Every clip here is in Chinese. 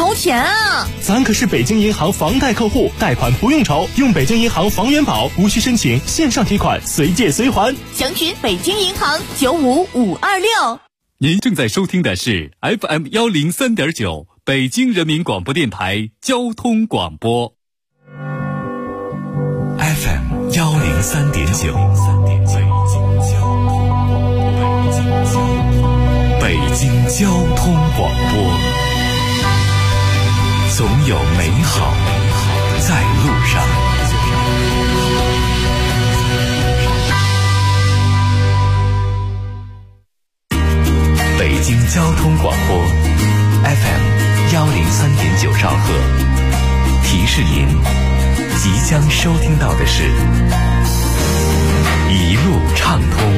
超甜啊！ 咱可是北京银行房贷客户，贷款不用愁，用北京银行房源宝，无需申请，线上提款，随借随还。 详询北京银行95526。 您正在收听的是 FM 103.9北京人民广播电台交通广播。 FM 103.9，北京交通广播，总有美好在路上。北京交通广播 FM 103.9兆赫，提示您即将收听到的是一路畅通。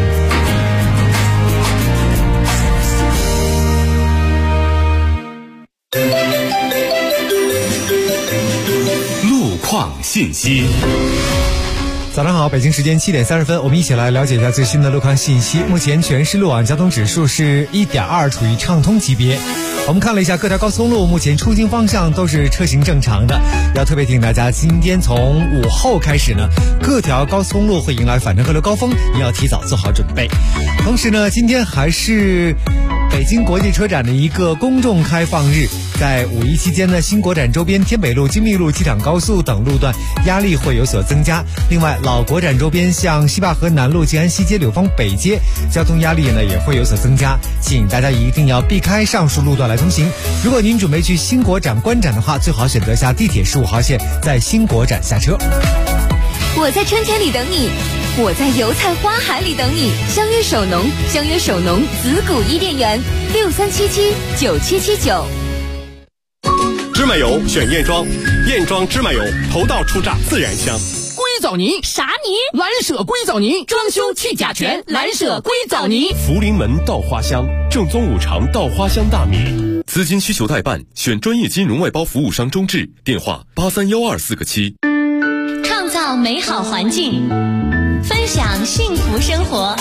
路况信息。 早上好，北京时间7点30分，我们一起来了解一下最新的路况信息。目前全市路网交通指数是 1.2， 处于畅通级别。我们看了一下各条高速公路，目前出京方向都是车行正常的。要特别提醒大家，今天从午后开始呢，各条高速公路会迎来反程河流高峰，你要提早做好准备。同时呢，今天还是北京国际车展的一个公众开放日，在五一期间呢，新国展周边天北路、金密路、机场高速等路段压力会有所增加。另外，老国展周边像西坝河南路、静安西街、柳芳北街，交通压力呢也会有所增加，请大家一定要避开上述路段来通行。如果您准备去新国展观展的话，最好选择下地铁15号线，在新国展下车。 我在春天里等你，我在油菜花海里等你。相约首农，相约首农子谷伊甸园，63779779。 芝麻油选燕庄，燕庄芝麻油头道出榨自然香。 硅藻泥啥泥？ 蓝舍硅藻泥，装修去甲醛，蓝舍硅藻泥。 福临门稻花香，正宗五常稻花香大米。资金需求代办，选专业金融外包服务商中智，电话831249个7。 创造美好环境，分享幸福生活。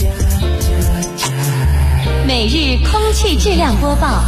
每日空气质量播报。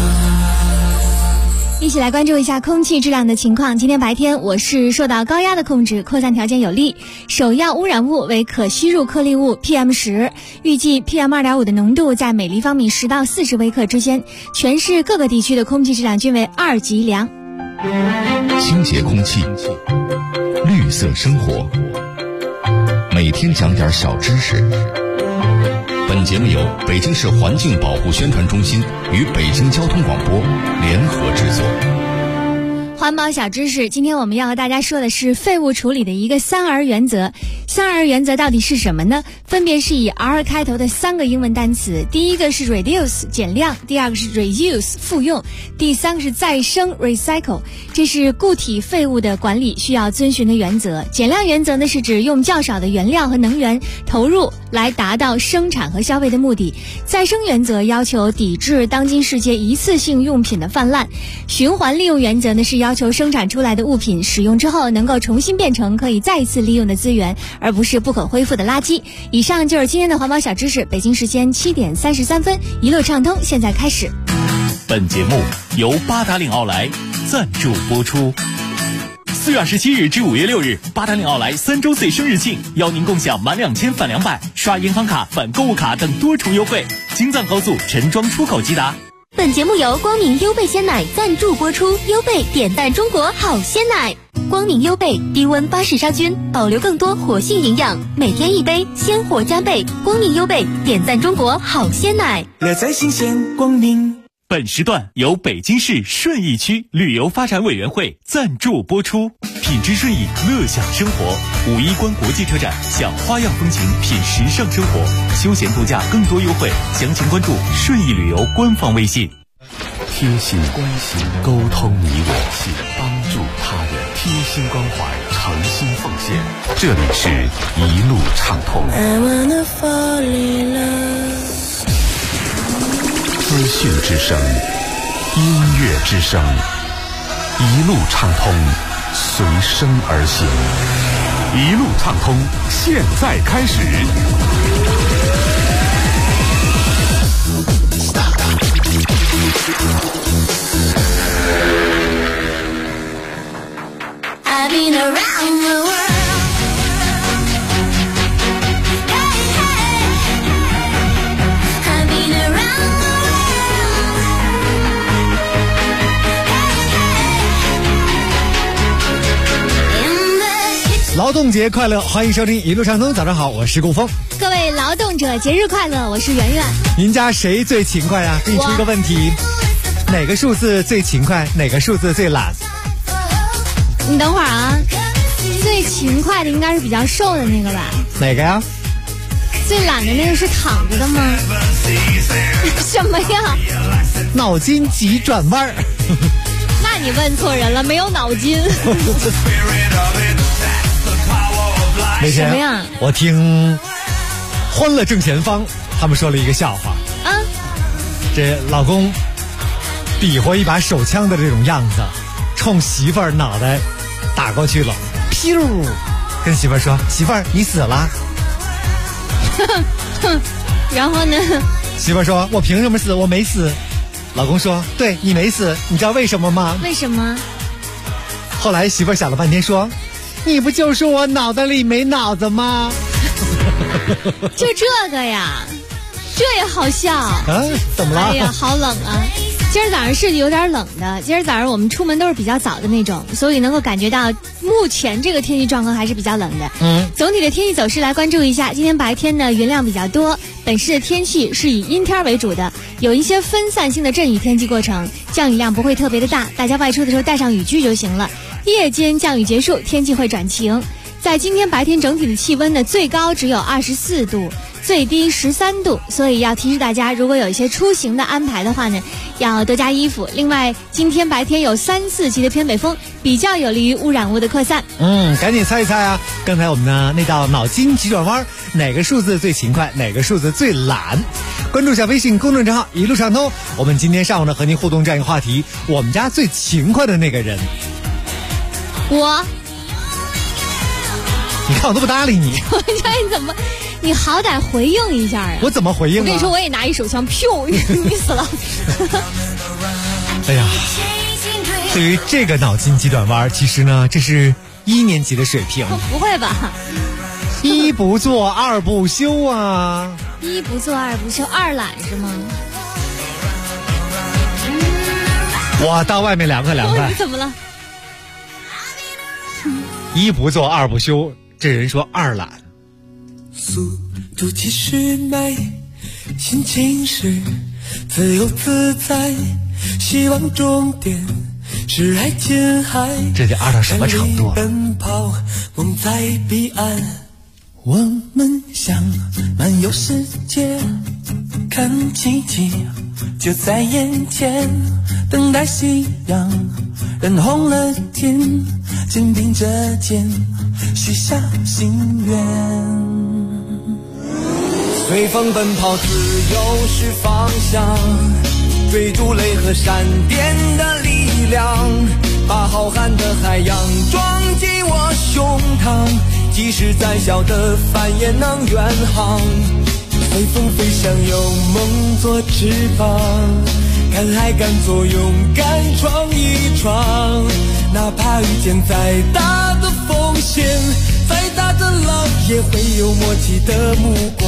一起来关注一下空气质量的情况。今天白天我市受到高压的控制，扩散条件有利，首要污染物为可吸入颗粒物 PM10，预计 PM2.5 的浓度在每立方米10到40微克之间，全市各个地区的空气质量均为2级良。 清洁空气，绿色生活，每天讲点小知识。本节目由北京市环境保护宣传中心与北京交通广播联合制作。 环保小知识，今天我们要和大家说的是废物处理的一个3R原则。3R原则到底是什么呢？分别是以 R 开头的3个英文单词，第一个是 reduce 减量，第二个是 reuse 复用，第三个是再生 recycle。这是固体废物的管理需要遵循的原则。减量原则呢，是指用较少的原料和能源投入来达到生产和消费的目的。再生原则要求抵制当今世界一次性用品的泛滥。循环利用原则呢，是要求生产出来的物品使用之后能够重新变成可以再次利用的资源，而不是不可恢复的垃圾。以上就是今天的环保小知识。北京时间7点33分，一路畅通现在开始。 本节目由八达岭奥莱赞助播出。 4月27日至5月6日，八达岭奥莱3周岁生日庆，邀您共享满2000返200，刷银行卡返购物卡等多重优惠。京藏高速陈庄出口即达。 本节目由光明优贝鲜奶赞助播出，优贝点赞中国好鲜奶。光明优贝低温巴氏杀菌，保留更多活性营养，每天一杯，鲜活加倍。光明优贝点赞中国好鲜奶， 乐在新鲜光明。 本时段由北京市顺义区旅游发展委员会赞助播出。品质顺义，乐享生活。五一观国际车展，享花样风情，品时尚生活，休闲度假更多优惠。详情关注顺义旅游官方微信。 贴心关心，沟通你我，帮助他人，贴心关怀，诚心奉献。这里是一路畅通。资讯之声，音乐之声，一路畅通，随声而行。一路畅通，现在开始。 劳动节快乐，欢迎收听一路畅通。早上好，我是顾峰。 各位劳动者节日快乐，我是圆圆。 您家谁最勤快呀？给你出一个问题，哪个数字最勤快，哪个数字最懒？ 你等会儿啊，最勤快的应该是比较瘦的那个吧？ 哪个呀？ 最懒的那个是躺着的吗？什么呀？ 脑筋急转弯。 那你问错人了，没有脑筋。 那天什么呀？ 我听欢乐正前方他们说了一个笑话啊， 这老公比划一把手枪的这种样子，冲媳妇儿脑袋打过去了，噗，跟媳妇儿说：“媳妇儿，你死了。” 然后呢？ 媳妇儿说：“我凭什么死？我没死。”老公说：“对，你没死，你知道为什么吗？” 为什么？ 后来媳妇儿想了半天说：“你不就说我脑袋里没脑子吗？” 就这个呀，这也好笑啊？ 怎么了？ 哎呀，好冷啊！今儿早上是有点冷的，今儿早上我们出门都是比较早的那种，所以能够感觉到目前这个天气状况还是比较冷的。总体的天气走势来关注一下，今天白天呢云量比较多，本市的天气是以阴天为主的，有一些分散性的阵雨天气过程，降雨量不会特别的大，大家外出的时候带上雨具就行了。夜间降雨结束，天气会转晴。在今天白天整体的气温呢，最高只有24度，最低13度，所以要提示大家，如果有一些出行的安排的话呢，要多加衣服。另外，今天白天有3、4级的偏北风，比较有利于污染物的扩散。 赶紧猜一猜啊！刚才我们呢那道脑筋急转弯，哪个数字最勤快，哪个数字最懒？关注一下微信公众账号一路畅通。我们今天上午呢和您互动这样一个话题：我们家最勤快的那个人。 我。 你看我都不搭理你。 我说你怎么？你好歹回应一下啊！ 我怎么回应啊？ 我跟你说，我也拿一手枪，噗，你死了。 哎呀，对于这个脑筋急转弯，其实呢，这是1年级的水平。 不会吧？ 一不做二不休啊！ 一不做二不休，二懒是吗？ 我到外面凉快凉快。 你怎么了？ 一不做二不休，这人说二懒。 速度其实美，心情是自由自在，希望终点是爱琴海。 这得二到什么程度啊？ 奔跑，梦在彼岸，我们想漫游世界，看奇迹就在眼前，等待夕阳染红了天，肩并着肩许下心愿。随风奔跑，自由是方向，追逐雷和闪电的力量，把浩瀚的海洋装进我胸膛，即使再小的帆也能远航。随风飞翔，有梦做翅膀，敢爱敢做，勇敢闯一闯，哪怕遇见再大的风险，再大的浪，也会有默契的目光。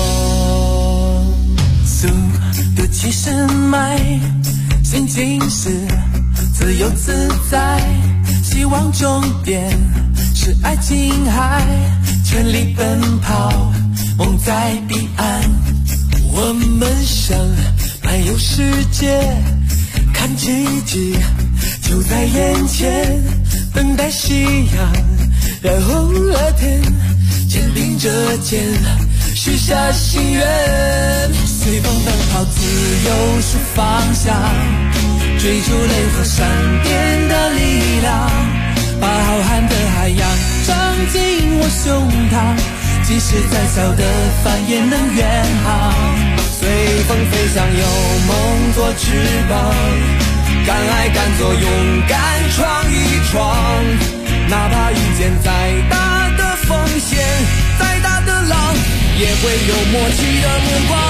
速度其实慢，心情是自由自在，希望终点是爱琴海，全力奔跑，梦在彼岸，我们想漫游世界，看奇迹就在眼前，等待夕阳染红了天，肩并着肩许下心愿。随风奔跑，自由是方向，追逐雷和闪电的力量，把浩瀚的海洋装进我胸膛，即使再小的帆也能远航。随风飞翔，有梦做翅膀，敢爱敢做，勇敢闯一闯，哪怕遇见再大的风险，再大的浪，也会有默契的目光。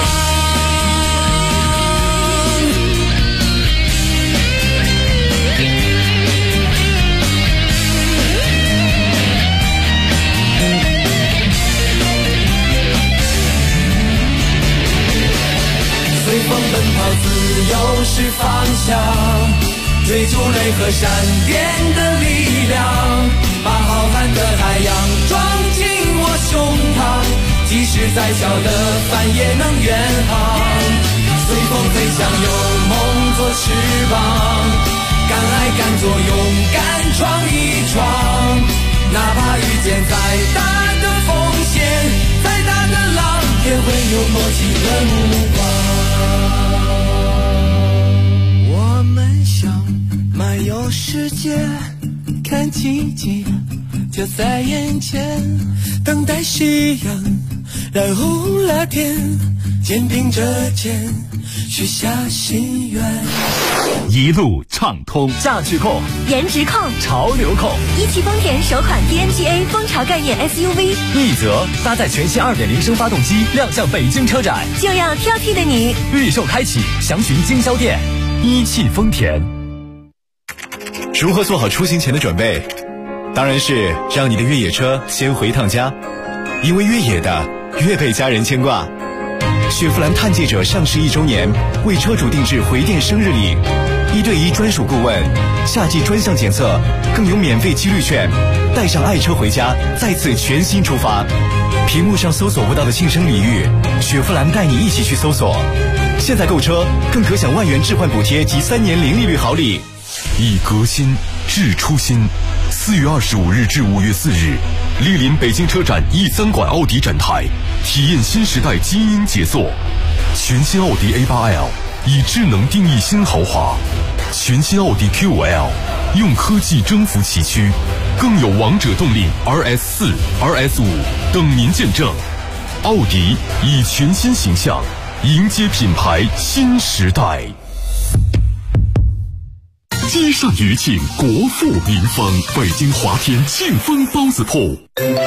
追逐雷和闪电的力量，把浩瀚的海洋装进我胸膛，即使再小的帆也能远航，随风飞翔，有梦做翅膀，敢爱敢做，勇敢闯一闯，哪怕遇见再大的风险，再大的浪，也会有默契的目光。我们想漫游世界，看奇迹就在眼前，等待夕阳染红了天，肩并着肩许下心愿。 一路畅通， 价值控， 颜值控， 潮流控。 一汽丰田首款 TNGA 风潮概念 SUV， 奕泽搭载全新 2.0 升发动机亮相北京车展， 就要挑剔的你。 预售开启，详询经销店。一汽丰田。 如何做好出行前的准备？当然是让你的越野车先回趟家，因为越野的越被家人牵挂。雪佛兰探界者上市1周年，为车主定制回电生日礼，1对1专属顾问，夏季专项检测，更有免费几率券，带上爱车回家，再次全新出发。屏幕上搜索不到的庆生礼遇，雪佛兰带你一起去搜索。现在购车更可享万元置换补贴及3年零利率好礼。 以革新致初心。4月25日至5月4日，莅临北京车展E3馆奥迪展台，体验新时代基因杰作。全新奥迪 A8L 以智能定义新豪华，全新奥迪 Q5L 用科技征服崎岖，更有王者动力 RS4、RS5 等您见证。奥迪以全新形象迎接品牌新时代。积善余庆，国富民丰。北京华天庆丰包子铺。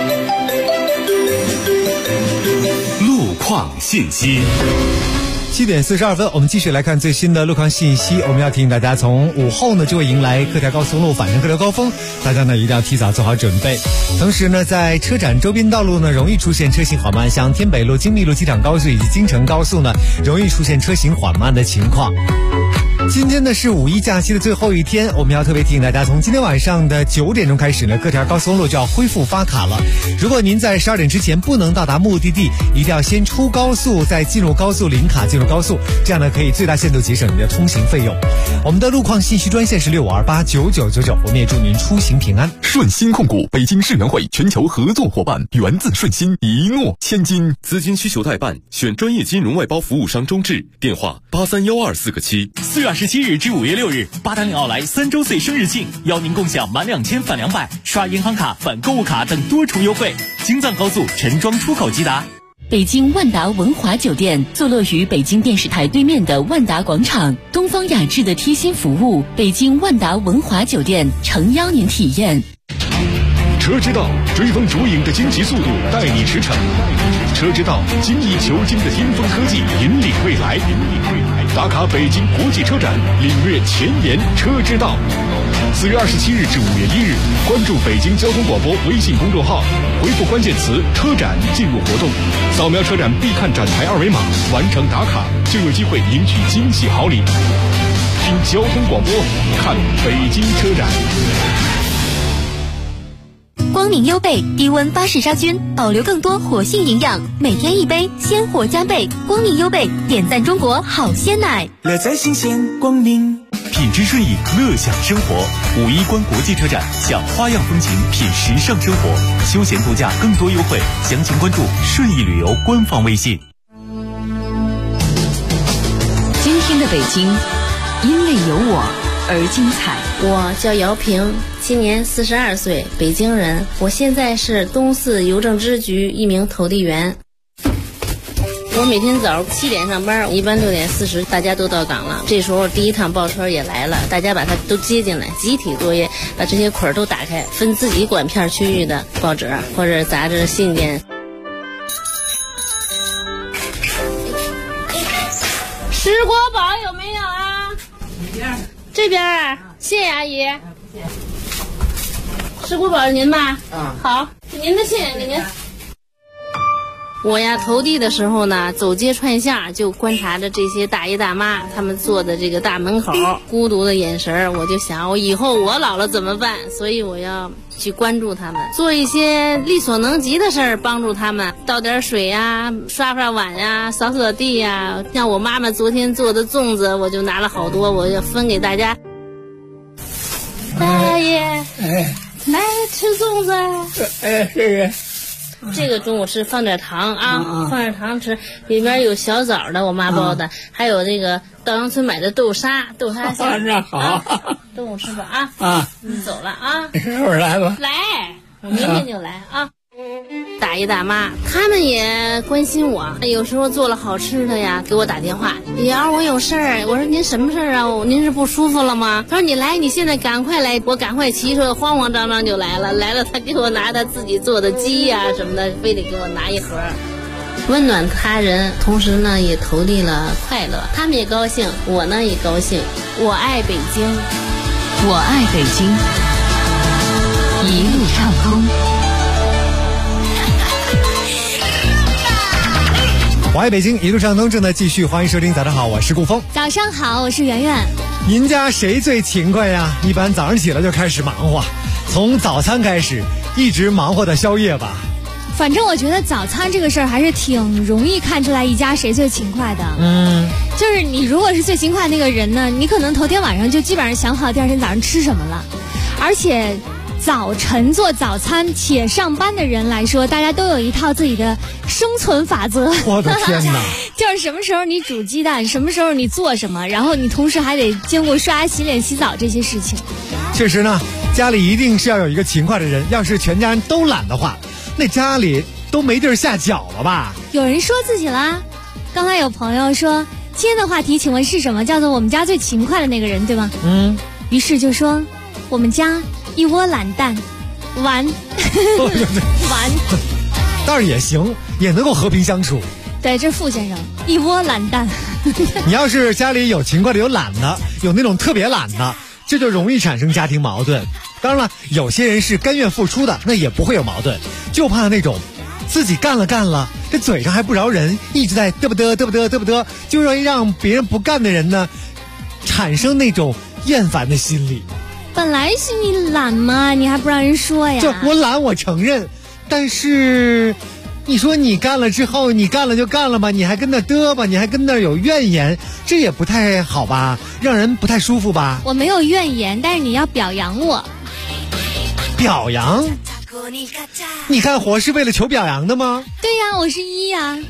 路况信息。 7点42分，我们继续来看最新的路况信息。我们要提醒大家，从午后呢就会迎来各条高速路返程客流高峰，大家呢一定要提早做好准备。同时呢，在车展周边道路呢容易出现车行缓慢，像天北路、京密路、机场高速以及京承高速呢容易出现车行缓慢的情况。今天呢是5一假期的最后一天，我们要特别提醒大家，从今天晚上的9点钟开始呢，各条高速公路就要恢复发卡了。如果您在12点之前不能到达目的地，一定要先出高速，再进入高速领卡进入高速，这样呢可以最大限度节省你的通行费用。我们的路况信息专线是65289999，我们也祝您出行平安。 顺心控股北京世园会全球合作伙伴，源自顺心，一诺千金。资金需求代办，选专业金融外包服务商中智，电话831247个7。 4月27日至5月6日，八达岭奥莱3周岁生日庆，邀您共享满2000返200，刷银行卡返购物卡等多重优惠。京藏高速陈庄出口即达。 北京万达文华酒店坐落于北京电视台对面的万达广场，东方雅致的贴心服务，北京万达文华酒店诚邀您体验。 车之道，追风逐影的经济速度带你驰骋；车之道，精益求精的巅峰科技引领未来。打卡北京国际车展，领略前沿车之道。4月27日至5月1日，关注北京交通广播微信公众号，回复关键词“车展”进入活动，扫描车展必看展台2维码，完成打卡就有机会赢取惊喜好礼。听交通广播，看北京车展。 光明优贝低温巴氏杀菌，保留更多活性营养，每天1杯，鲜活加倍。光明优贝点赞中国好鲜奶， 乐在新鲜，光明。 品质顺意，乐享生活。5一关国际车展，享花样风情，品时尚生活，休闲度假更多优惠，详情关注顺意旅游官方微信。 今天的北京，因为有我而精彩。 我叫姚平，今年42岁，北京人。我现在是东四邮政支局一名投递员。我每天早上7点上班，一般6点40大家都到岗了。这时候第一趟报车也来了，大家把它都接进来，集体作业，把这些捆都打开，分自己管片区域的报纸或者杂志、信件。石锅煲有没有啊？这边，谢谢阿姨。石锅煲是您吧？好，您的信给您。 我呀投递的时候呢，走街串巷就观察着这些大爷大妈他们坐的这个大门口孤独的眼神，我就想我以后我老了怎么办，所以我要去关注他们，做一些力所能及的事儿，帮助他们，倒点水呀，刷刷碗呀，扫扫地呀。像我妈妈昨天做的粽子，我就拿了好多，我要分给大家。大爷，来吃粽子。 是。 这个中午吃放点糖啊，放点糖吃，里边有小枣的，我妈包的，还有这个稻香村买的豆沙馅儿。 那好， 中午吃吧走了啊， 什么时候来吧？ 来，我明天就来啊。大爷大妈他们也关心我，有时候做了好吃的呀，给我打电话，瑶我有事儿。我说您什么事儿啊？您是不舒服了吗？他说你来，你现在赶快来。我赶快骑车慌慌张张就来了，他给我拿他自己做的鸡呀什么的，非得给我拿一盒。温暖他人，同时呢也投递了快乐，他们也高兴，我呢也高兴。我爱北京， 我爱北京，一路畅通。 我爱北京，一路畅通正在继续，欢迎收听。早上好，我是顾峰。 早上好，我是圆圆。 您家谁最勤快呀？一般早上起来就开始忙活，从早餐开始，一直忙活到宵夜吧。 反正我觉得早餐这个事儿还是挺容易看出来一家谁最勤快的。就是你如果是最勤快那个人呢，你可能头天晚上就基本上想好第二天早上吃什么了，而且早晨做早餐且上班的人来说，大家都有一套自己的生存法则。 我的天哪！ 就是什么时候你煮鸡蛋，什么时候你做什么，然后你同时还得兼顾刷牙、洗脸、洗澡这些事情。 确实呢，家里一定是要有一个勤快的人，要是全家人都懒的话，那家里都没地儿下脚了吧？ 有人说自己啦，刚才有朋友说今天的话题请问是什么？叫做我们家最勤快的那个人，对吗？于是就说我们家一窝懒蛋，完完， 倒是也行，也能够和平相处。 对，这傅先生一窝懒蛋。 你要是家里有勤快的，有懒的，有那种特别懒的，这就容易产生家庭矛盾。当然了，有些人是甘愿付出的，那也不会有矛盾，就怕那种自己干了，这嘴上还不饶人，一直在嘚不嘚，就容易让别人不干的人呢产生那种厌烦的心理。 本来是你懒嘛，你还不让人说呀？ 就我懒，我承认，但是你说你干了之后，你干了就干了吧，你还跟那嘚吧，你还跟那有怨言，这也不太好吧，让人不太舒服吧？ 我没有怨言，但是你要表扬我。 表扬？你干活是为了求表扬的吗？ 对呀，我是1呀。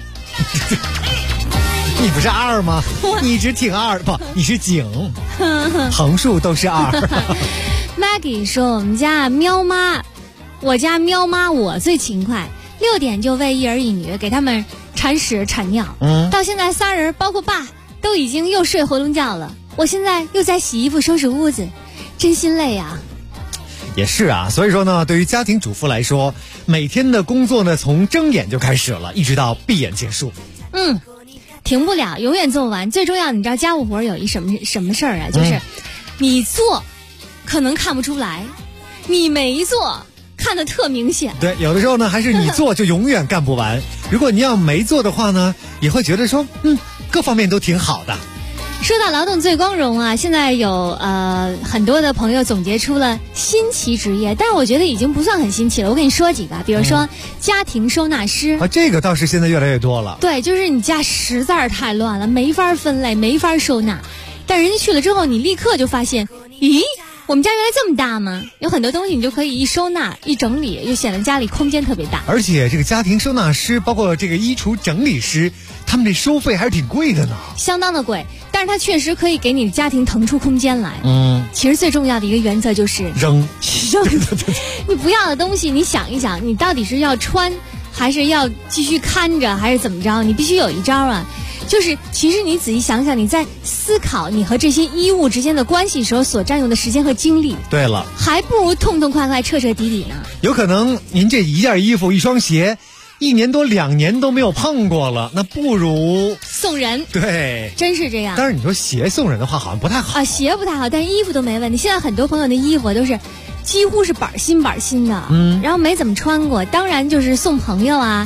你不是2吗？你一直挺2，不，你是井，横竖都是2。 Maggie 说我们家喵妈，我家喵妈我最勤快，6点就喂1儿1女，给他们铲屎铲尿。到现在3人包括爸都已经又睡回笼觉了，我现在又在洗衣服收拾屋子，真心累啊。 也是啊，所以说呢，对于家庭主妇来说，每天的工作呢从睁眼就开始了，一直到闭眼结束。 停不了，永远做不完。最重要，你知道家务活有一什么事儿啊？就是你做可能看不出来，你没做看得特明显。 对，有的时候呢，还是你做就永远干不完。如果你要没做的话呢，也会觉得说，各方面都挺好的。 说到劳动最光荣啊，现在有很多的朋友总结出了新奇职业，但是我觉得已经不算很新奇了。我跟你说几个，比如说家庭收纳师啊，这个倒是现在越来越多了。 对，就是你家实在是太乱了，没法分类，没法收纳，但人家去了之后，你立刻就发现，咦，我们家原来这么大吗？有很多东西你就可以一收纳一整理，又显得家里空间特别大。 而且这个家庭收纳师，包括这个衣橱整理师，他们这收费还是挺贵的呢， 相当的贵，但是它确实可以给你的家庭腾出空间来。其实最重要的一个原则就是扔。 你不要的东西，你想一想，你到底是要穿，还是要继续看着，还是怎么着？你必须有一招啊。就是其实你仔细想想，你在思考你和这些衣物之间的关系时候所占用的时间和精力， 对了， 还不如痛痛快快彻彻底底呢。 有可能您这一件衣服一双鞋1年多2年都没有碰过了，那不如送人。 对， 真是这样。 但是你说鞋送人的话好像不太好啊，鞋不太好，但是衣服都没问题。现在很多朋友的衣服都是几乎是板新的，然后没怎么穿过。当然就是送朋友啊，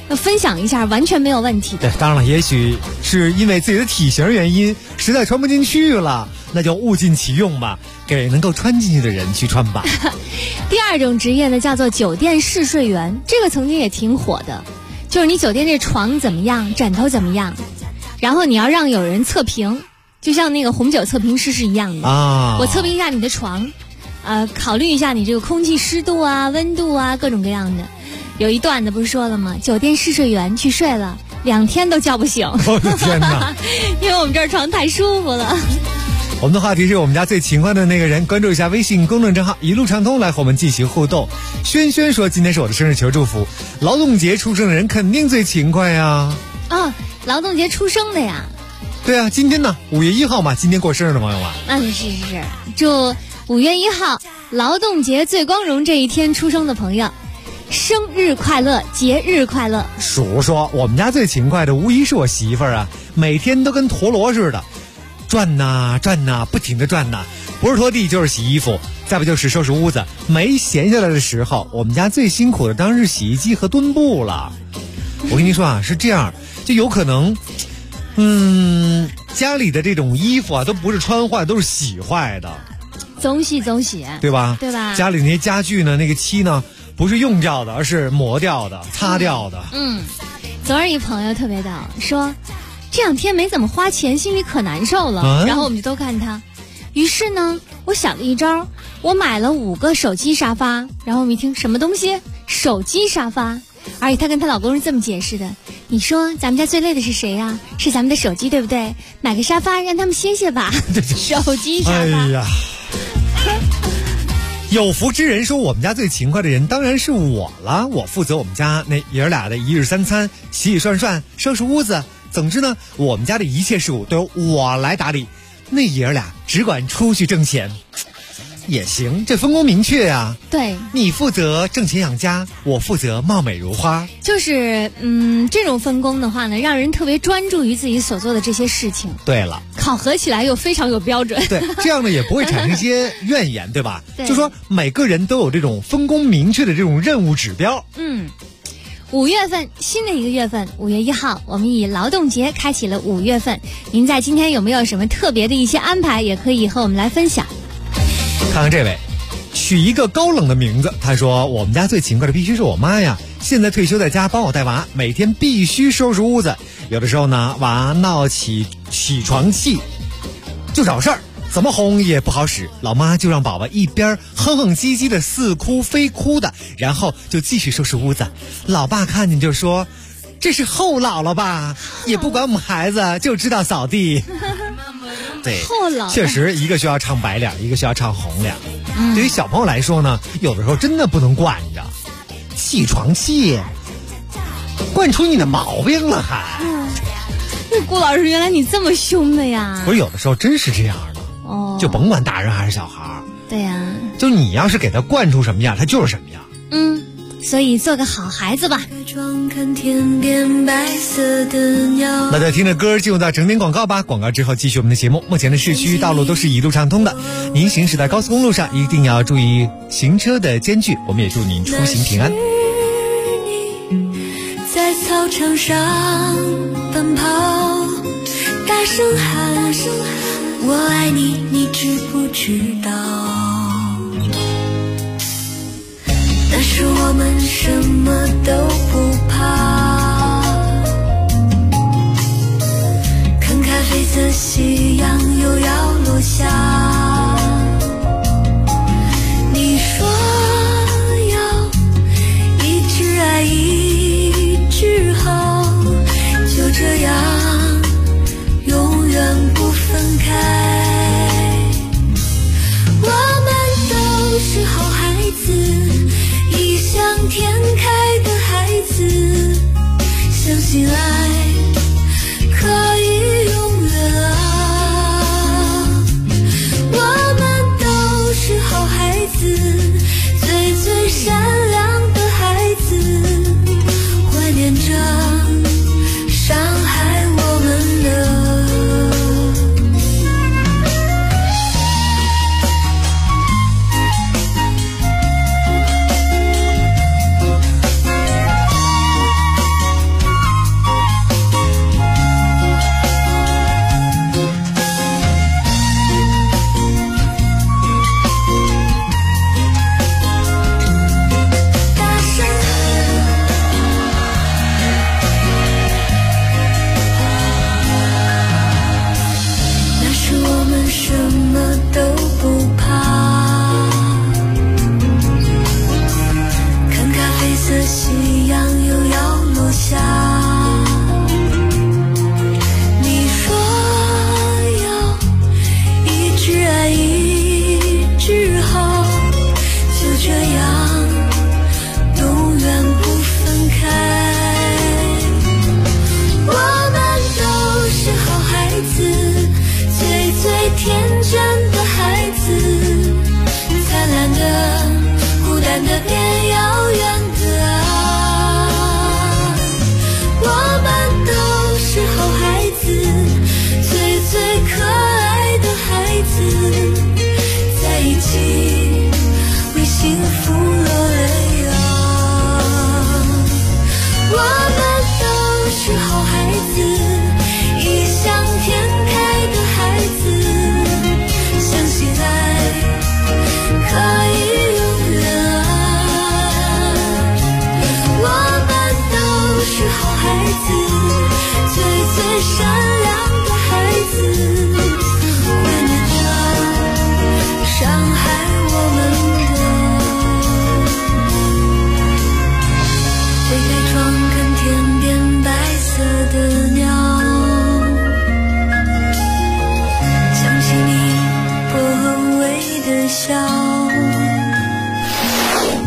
分享一下完全没有问题的。 对，当然了，也许是因为自己的体型原因，实在穿不进去了，那就物尽其用吧，给能够穿进去的人去穿吧。 第二种职业呢，叫做酒店试睡员，这个曾经也挺火的，就是你酒店这床怎么样，枕头怎么样，然后你要让有人测评，就像那个红酒测评师是一样的啊。我测评一下你的床，考虑一下你这个空气湿度啊、温度啊，各种各样的。有一段子不是说了吗？酒店试睡员去睡了2天都叫不醒。 我的天哪！ 因为我们这儿床太舒服了。 我们的话题是我们家最勤快的那个人，关注一下微信公众账号一路畅通来和我们进行互动。轩轩说今天是我的生日求祝福，劳动节出生的人肯定最勤快呀。 劳动节出生的呀。 对啊，今天呢5月1号嘛，今天过生日的朋友们。 是，祝5月1号劳动节最光荣这一天出生的朋友生日快乐，节日快乐。 数说我们家最勤快的无疑是我媳妇儿啊，每天都跟陀螺似的转呐转呐，不停的转呐，不是拖地就是洗衣服，再不就是收拾屋子。没闲下来的时候，我们家最辛苦的当然是洗衣机和墩布了。我跟你说啊，是这样，就有可能家里的这种衣服啊都不是穿坏，都是洗坏的， 总洗对吧？家里那些家具呢，那个漆呢不是用掉的，而是磨掉的、擦掉的。 昨儿一朋友特别逗，说这2天没怎么花钱，心里可难受了。然后我们就都看他，于是呢，我想了一招，我买了5个手机沙发。然后我们一听，什么东西？手机沙发。而且她跟她老公是这么解释的：你说咱们家最累的是谁呀？是咱们的手机，对不对？买个沙发让他们歇歇吧。手机沙发。 哎呀。有福之人说我们家最勤快的人当然是我了，我负责我们家那爷儿俩的一日3餐，洗洗涮涮，收拾屋子。总之呢，我们家的一切事务都由我来打理，那爷儿俩只管出去挣钱。也行，这分工明确啊。 对， 你负责挣钱养家，我负责貌美如花。 就是这种分工的话呢，让人特别专注于自己所做的这些事情。 对了， 考核起来又非常有标准。 对，这样呢也不会产生一些怨言，对吧？ 对， 就说每个人都有这种分工明确的这种任务指标。 5月份，新的一个月份，5月1号，我们以劳动节开启了5月份。您在今天有没有什么特别的一些安排，也可以和我们来分享。 看看这位，取一个高冷的名字。他说我们家最勤快的必须是我妈呀，现在退休在家帮我带娃，每天必须收拾屋子。有的时候呢，娃闹起床气就找事儿，怎么哄也不好使，老妈就让宝宝一边哼哼唧唧的似哭非哭的，然后就继续收拾屋子。老爸看见就说，这是后姥姥吧，也不管我们孩子，就知道扫地。对，确实一个需要唱白脸，一个需要唱红脸。对于小朋友来说呢，有的时候真的不能惯着，起床气惯出你的毛病了还。 顾老师，原来你这么凶的呀？ 不是，有的时候真是这样的。就甭管大人还是小孩。 对呀， 就你要是给他惯出什么样，他就是什么样。 所以做个好孩子吧。 那就听着歌进入到整点广告吧，广告之后继续我们的节目。目前的市区道路都是一路畅通的，您行驶在高速公路上一定要注意行车的间距，我们也祝您出行平安。 在操场上奔跑，大声喊我爱你，你知不知道？但是我们什么都不怕，看咖啡色夕阳又要落下，你说要一直爱一直好，就这样永远不分开，我们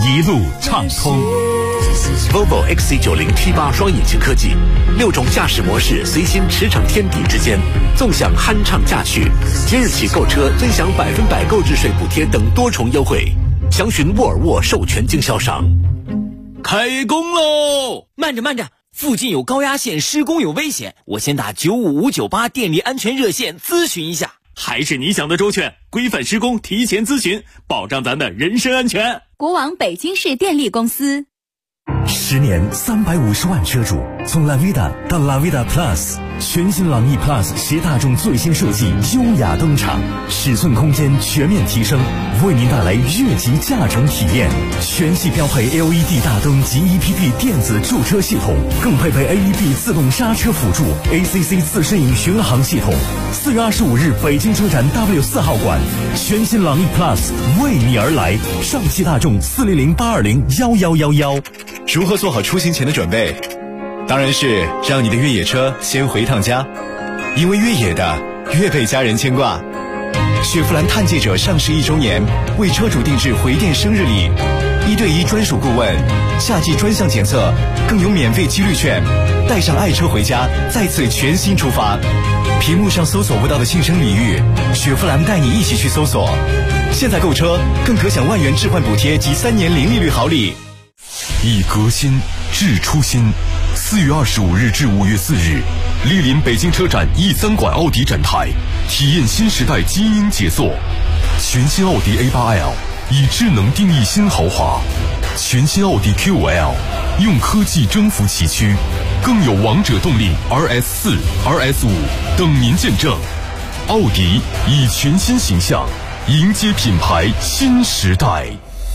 一路畅通。 Volvo XC90 T8 双引擎科技，6种驾驶模式随心驰骋天地之间，纵享酣畅驾趣。即日起购车尊享100%购置税补贴等多重优惠，详询沃尔沃授权经销商。 开工喽！慢着，附近有高压线施工有危险，我先打95598电力安全热线咨询一下。 还是你想的周全，规范施工提前咨询，保障咱的人身安全。 国网北京市电力公司。 10年350万车主，从 Lavida 到 Lavida Plus， 全新朗逸 Plus 携大众最新设计优雅登场，尺寸空间全面提升，为您带来越级驾乘体验。全系标配 LED 大灯及 EPP 电子驻车系统，更配备 AEB 自动刹车辅助、ACC 自适应巡航系统。4月25日，北京车展 W4 号馆，全新朗逸 Plus 为你而来。上汽大众400-820-1111。 如何做好出行前的准备？当然是让你的越野车先回趟家，因为越野的越被家人牵挂。雪佛兰探界者上市1周年，为车主定制回电生日礼，1对1专属顾问，夏季专项检测，更有免费几率券，带上爱车回家，再次全新出发。屏幕上搜索不到的庆生礼遇，雪佛兰带你一起去搜索。现在购车更可享万元置换补贴及3年零利率好礼。 以革新致初心。4月25日至5月4日，莅临北京车展E3馆奥迪展台，体验新时代基因杰作。全新奥迪 A8L 以智能定义新豪华，全新奥迪 Q5L 用科技征服崎岖，更有王者动力 RS4、RS5 等您见证。奥迪以全新形象迎接品牌新时代。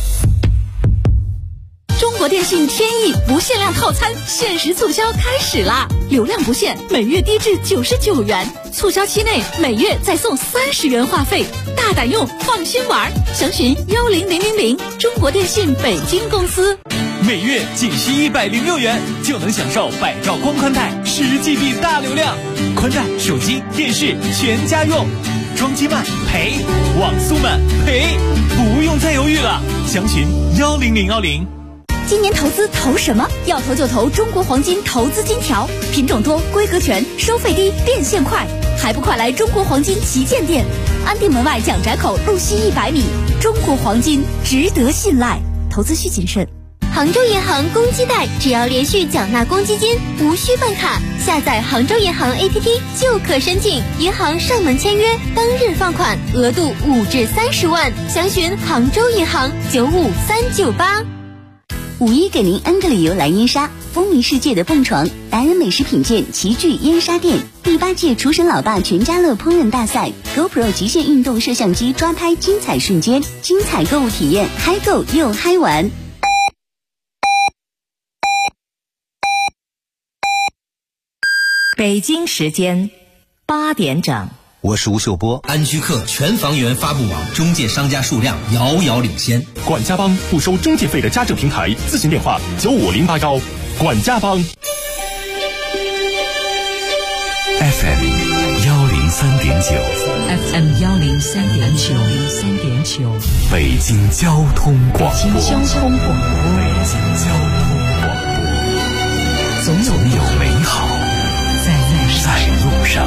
中国电信天翼不限量套餐限时促销开始啦！流量不限，每月低至99元，促销期内每月再送30元话费，大胆用，放心玩。详询10000，中国电信北京公司。 每月仅需106元就能享受百兆光宽带10GB 大流量，宽带、手机、电视全家用。装机慢赔，网速慢赔，不用再犹豫了，详询10010。 今年投资投什么？要投就投中国黄金投资金条，品种多，规格全，收费低，变现快，还不快来中国黄金旗舰店，安定门外蒋宅口路西100米。中国黄金值得信赖，投资需谨慎。杭州银行公积贷，只要连续缴纳公积金，无需办卡，下载杭州银行 APP 就可申请，银行上门签约，当日放款，额度5至30万。详询杭州银行95398。 51给您 N 个理由来燕莎，风靡世界的蹦床，达人美食品鉴齐聚燕莎店。第8届厨神老爸全家乐烹饪大赛 ，GoPro 极限运动摄像机抓拍精彩瞬间，精彩购物体验，嗨购又嗨玩。 北京时间8点整。 我是吴秀波。 安居客全房源发布网中介商家数量遥遥领先。 管家帮不收中介费的家政平台，咨询电话95081。管家帮。 FM 103.9，FM 103.9， 北京交通广播。 北京交通广播。 总有美好在路上。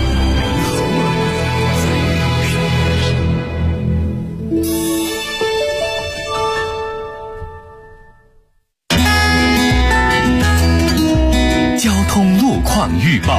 交通路况预报。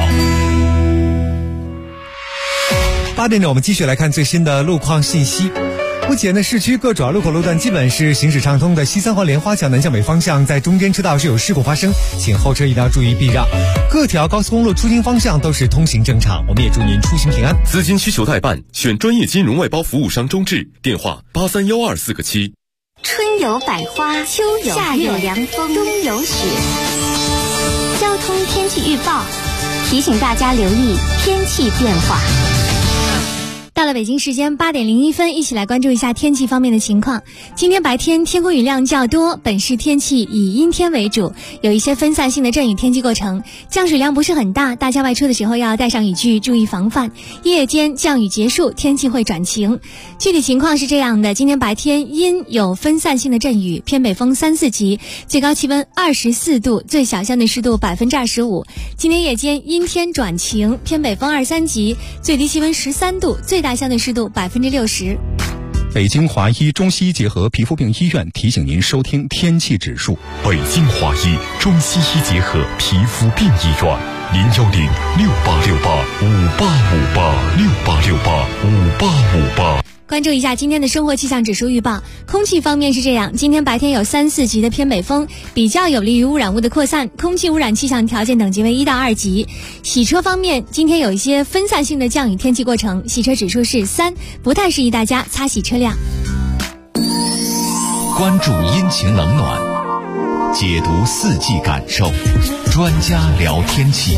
8点整，我们继续来看最新的路况信息。目前的市区各主要路口路段基本是行驶畅通的。西三环莲花桥南向北方向在中间车道是有事故发生，请后车一定要注意避让。各条高速公路出京方向都是通行正常，我们也祝您出行平安。 资金需求代办，选专业金融外包服务商中智，电话83124个7。 春有百花，秋有夏有凉风，冬有雪。交通天气预报提醒大家留意天气变化。 到了北京时间8点01分，一起来关注一下天气方面的情况。今天白天天空雨量较多，本市天气以阴天为主，有一些分散性的阵雨天气构成，降水量不是很大，大家外出的时候要带上雨具，注意防范。夜间降雨结束，天气会转晴。具体情况是这样的，今天白天阴有分散性的阵雨，偏北风3、4级，最高气温24度，最小相对湿度25%。今天夜间阴天转晴，偏北风2、3级，最低气温13度，最大相对湿度60%。 北京华医中西医结合皮肤病医院提醒您收听天气指数。 北京华医中西医结合皮肤病医院，0106868585858685858。 关注一下今天的生活气象指数预报。空气方面是这样，今天白天有3、4级的偏北风，比较有利于污染物的扩散，空气污染气象条件等级为1到2级。洗车方面，今天有一些分散性的降雨天气过程，洗车指数是3，不太适宜大家擦洗车辆。 关注阴晴冷暖，解读四季感受，专家聊天气。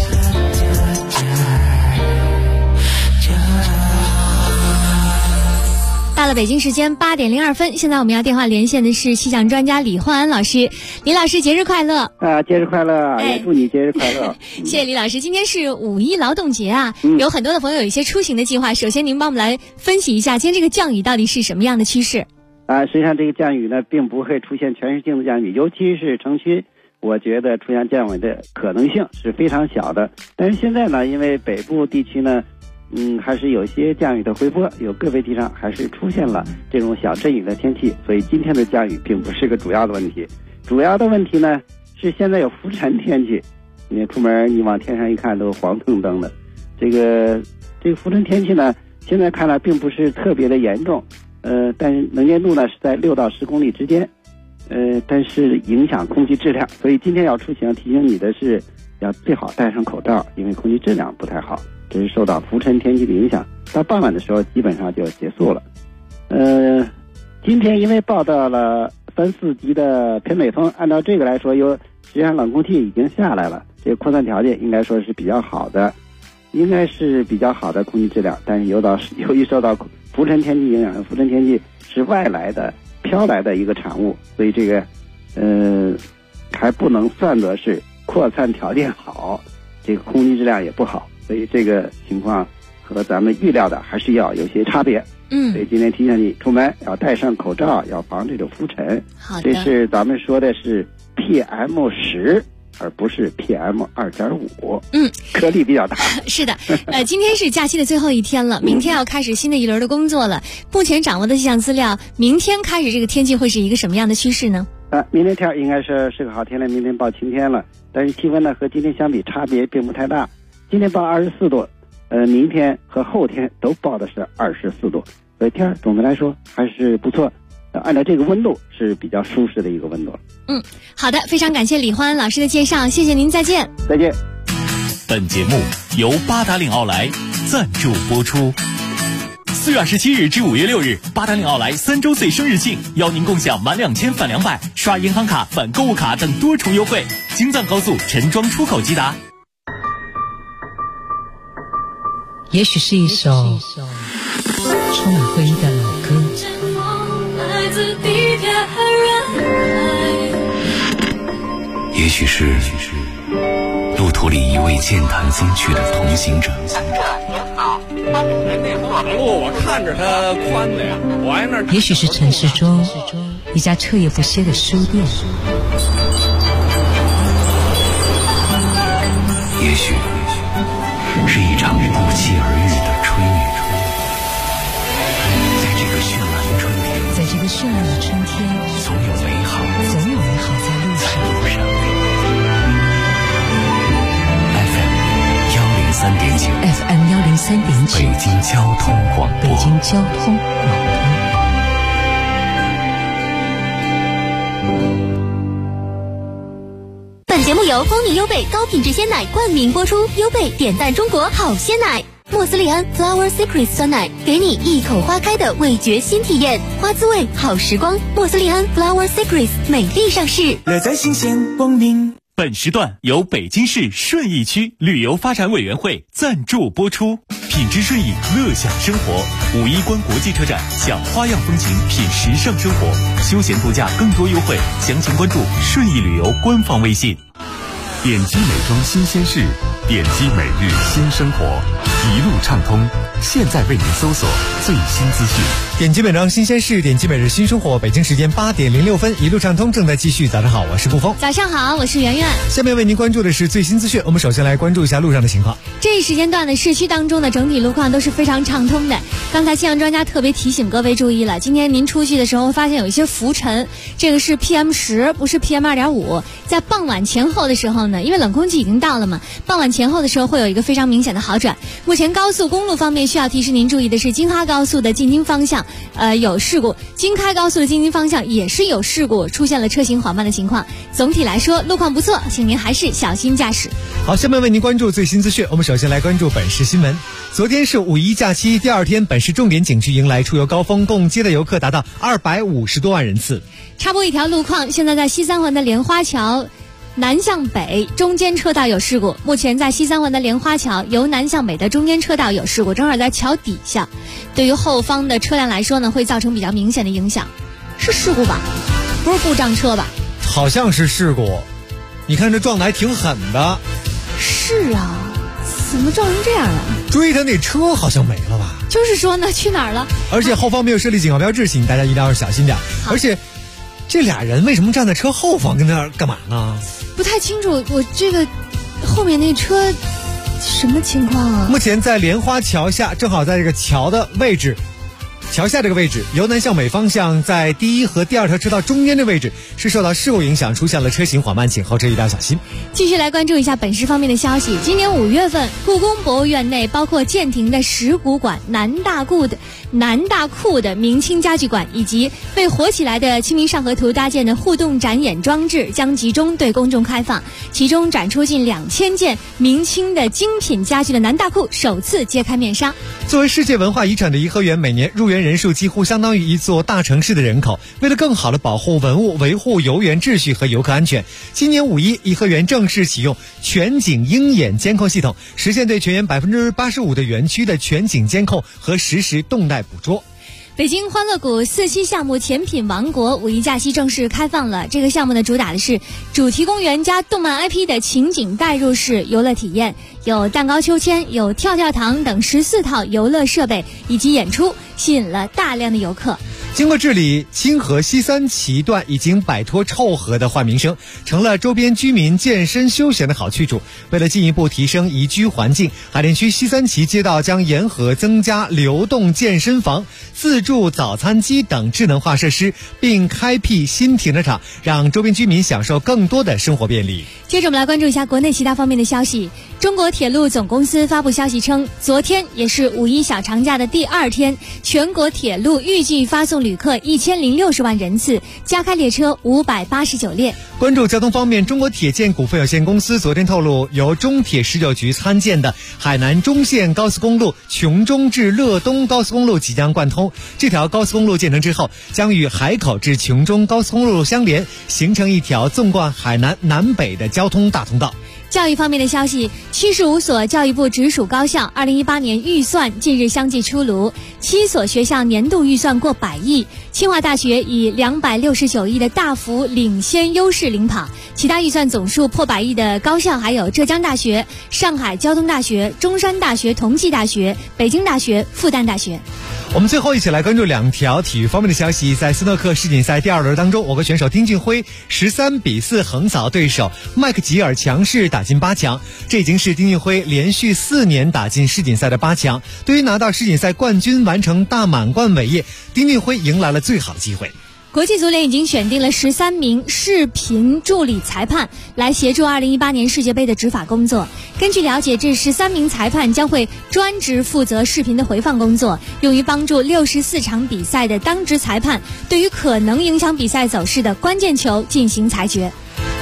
到了北京时间8点02分，现在我们要电话连线的是气象专家李焕安老师。李老师，节日快乐！ 节日快乐，也祝你节日快乐。 谢谢李老师。今天是5一劳动节啊，有很多的朋友有一些出行的计划。首先，您帮我们来分析一下，今天这个降雨到底是什么样的趋势？ 实际上这个降雨呢，并不会出现全市性的降雨，尤其是城区，我觉得出现降雨的可能性是非常小的。但是现在呢，因为北部地区呢，还是有些降雨的回波，有个别地方还是出现了这种小阵雨的天气，所以今天的降雨并不是个主要的问题。主要的问题呢是现在有浮尘天气，你出门你往天上一看都黄澄澄的，这个浮尘天气呢，现在看来并不是特别的严重，但是能见度呢是在6到10公里之间，但是影响空气质量，所以今天要出行提醒你的是要最好戴上口罩，因为空气质量不太好。这是受到浮尘天气的影响，到傍晚的时候基本上就结束了。今天因为报道了3、4级的偏北风，按照这个来说，实际上冷空气已经下来了，这个扩散条件应该说是比较好的，应该是比较好的空气质量。但是由于受到浮尘天气影响，浮尘天气是外来的飘来的一个产物，所以这个还不能算作是扩散条件好，这个空气质量也不好。所以这个情况和咱们预料的还是要有些差别。所以今天提醒你出门要戴上口罩，要防这种浮尘。 好的。 这是咱们说的是 PM10，而不是 PM2.5。颗粒比较大。 是的。今天是假期的最后一天了，明天要开始新的一轮的工作了。目前掌握的气象资料，明天开始这个天气会是一个什么样的趋势呢？ 明天天应该是个好天了，明天报晴天了，但是气温呢和今天相比差别并不太大。今天报24度，明天和后天都报的是24度，所以天总的来说还是不错。按照这个温度是比较舒适的一个温度。 好的，非常感谢李焕安老师的介绍，谢谢您，再见。 再见。 本节目由八达岭奥莱赞助播出。4月27日至5月6日，八达岭奥莱3周岁生日庆，邀您共享满2000返200，刷银行卡返购物卡等多重优惠。京藏高速陈庄出口即达。 也许是一首充满回忆的老歌， 也许是路途里一位健谈风趣的同行者。 那马路我看着它宽的呀，我挨那儿。 也许是城市中一家彻夜不歇的书店， 也许是一场不期而遇的春雨。在这个绚烂的春天，总有美好在路上。FM 103.9，北京交通广播。 本节目由光明优贝高品质鲜奶冠名播出，优贝点赞中国好鲜奶。莫斯利安 Flower Secrets 酸奶，给你一口花开的味觉新体验，花滋味好时光。莫斯利安 Flower Secrets 美丽上市。 乐在新鲜光明。 本时段由北京市顺义区旅游发展委员会赞助播出。品质顺义，乐享生活。5·1关国际车展，小花样风情，品时尚生活，休闲度假更多优惠，详情关注顺义旅游官方微信。 点击美妆新鲜事，点击每日新生活，一路畅通。现在为您搜索最新资讯。 点击美妆新鲜事，点击每日新生活。北京时间8点06分，一路畅通正在继续。早上好，我是顾峰。 早上好，我是圆圆。 下面为您关注的是最新资讯。我们首先来关注一下路上的情况。 这一时间段的市区当中的整体路况都是非常畅通的。刚才气象专家特别提醒各位注意了，今天您出去的时候会发现有一些浮尘，这个是 PM10，不是 PM2.5。在傍晚前后的时候呢，因为冷空气已经到了嘛，傍晚前后的时候会有一个非常明显的好转。目前高速公路方面需要提示您注意的是，京哈高速的进京方向有事故，京开高速的进京方向也是有事故，出现了车行缓慢的情况。总体来说路况不错，请您还是小心驾驶。 好，下面为您关注最新资讯。我们首先来关注本市新闻。昨天是5·1假期第2天，本市重点景区迎来出游高峰，共接待游客达到250多万人次。 插播一条路况，现在在西三环的莲花桥南向北中间车道有事故，目前在西三环的莲花桥由南向北的中间车道有事故，正好在桥底下，对于后方的车辆来说呢，会造成比较明显的影响。是事故吧？不是故障车吧？ 好像是事故，你看这撞的还挺狠的。 是啊，怎么撞成这样了？ 追他那车好像没了吧？ 就是说呢，去哪儿了？ 而且后方没有设立警告标志，请大家一定要小心点。而且这俩人为什么站在车后方跟那儿干嘛呢？ 不太清楚，我这个后面那车什么情况啊？ 目前在莲花桥下，正好在这个桥的位置，桥下这个位置，由南向北方向在第一和第二条车道中间的位置是受到事故影响，出现了车行缓慢，请后车一定要小心。 继续来关注一下本市方面的消息。今年5月份，故宫博物院内包括建亭的石鼓馆、南大库的明清家具馆，以及为火起来的清明上河图搭建的互动展演装置将集中对公众开放，其中展出近2000件明清的精品家具的南大库首次揭开面纱。 作为世界文化遗产的颐和园，每年入园人数几乎相当于一座大城市的人口。为了更好地保护文物，维护游园秩序和游客安全，今年5·1颐和园正式启用全景鹰眼监控系统，实现对全园85%的园区的全景监控和实时动态捕捉。 北京欢乐谷4期项目甜品王国5·1假期正式开放了。这个项目呢，主打的是主题公园加动漫 IP 的情景带入式游乐体验，有蛋糕秋千，有跳跳糖等14套游乐设备以及演出，吸引了大量的游客。 经过治理，清河西三旗段已经摆脱臭河的坏名声，成了周边居民健身休闲的好去处。为了进一步提升宜居环境，海淀区西三旗街道将沿河增加流动健身房、自助早餐机等智能化设施，并开辟新停车场，让周边居民享受更多的生活便利。 接着我们来关注一下国内其他方面的消息。中国铁路总公司发布消息称，昨天也是5·1小长假的第2天，全国铁路预计发送旅客1060万人次，加开列车589列。 关注交通方面，中国铁建股份有限公司昨天透露，由中铁19局参建的海南中线高速公路琼中至乐东高速公路即将贯通。这条高速公路建成之后，将与海口至琼中高速公路相连，形成一条纵贯海南南北的交通大通道。 教育方面的消息，75所教育部直属高校2018年预算近日相继出炉，7所学校年度预算过100亿，清华大学以269亿的大幅领先优势领跑，其他预算总数破100亿的高校还有浙江大学、上海交通大学、中山大学同济大学、北京大学、复旦大学。 我们最后一起来关注2条体育方面的消息。在斯诺克世锦赛第2轮当中，我国选手丁俊晖13-4横扫对手麦克吉尔，强势打进8强。这已经是丁俊晖连续4年打进世锦赛的8强。对于拿到世锦赛冠军、完成大满贯伟业，丁俊晖迎来了最好的机会。 国际足联已经选定了13名视频助理裁判来协助2018年世界杯的执法工作。根据了解，这13名裁判将会专职负责视频的回放工作，用于帮助64场比赛的当值裁判对于可能影响比赛走势的关键球进行裁决。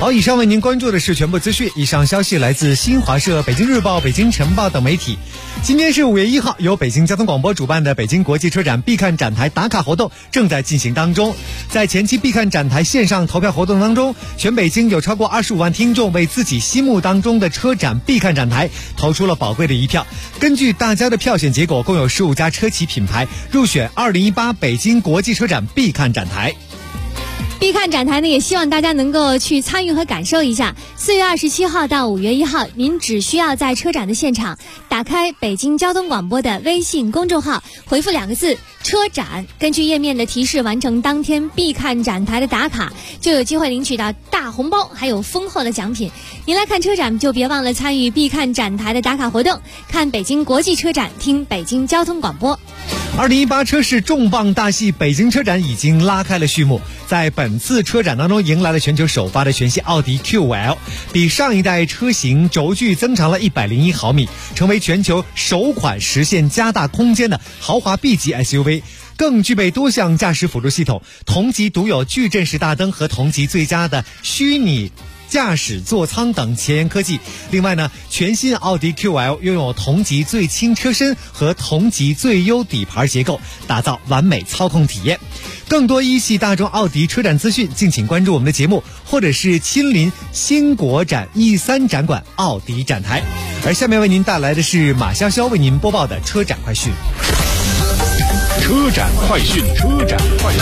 好，以上为您关注的是全部资讯。以上消息来自新华社、北京日报、北京晨报等媒体。今天是5月1号，由北京交通广播主办的北京国际车展必看展台打卡活动正在进行当中。在前期必看展台线上投票活动当中，全北京有超过25万听众为自己心目当中的车展必看展台投出了宝贵的一票。根据大家的票选结果，共有15家车企品牌入选2018北京国际车展必看展台。 必看展台呢，也希望大家能够去参与和感受一下。4月27号到5月1号，您只需要在车展的现场打开北京交通广播的微信公众号，回复2个字车展，根据页面的提示完成当天必看展台的打卡，就有机会领取到大红包还有丰厚的奖品。您来看车展就别忘了参与必看展台的打卡活动，看北京国际车展，听北京交通广播。 2018车市重磅大戏北京车展已经拉开了序幕，在本次车展当中迎来了全球首发的全新奥迪 Q5L， 比上一代车型轴距增长了101毫米，成为全球首款实现加大空间的豪华 B 级 SUV， 更具备多项驾驶辅助系统，同级独有矩阵式大灯和同级最佳的虚拟驾驶座舱等前沿科技。另外呢，全新奥迪 Q5L 拥有同级最轻车身和同级最优底盘结构，打造完美操控体验。更多一汽大众奥迪车展资讯，敬请关注我们的节目，或者是亲临新国展 E3 展馆奥迪展台。而下面为您带来的是马潇潇为您播报的车展快讯。 车展快讯，车展快讯。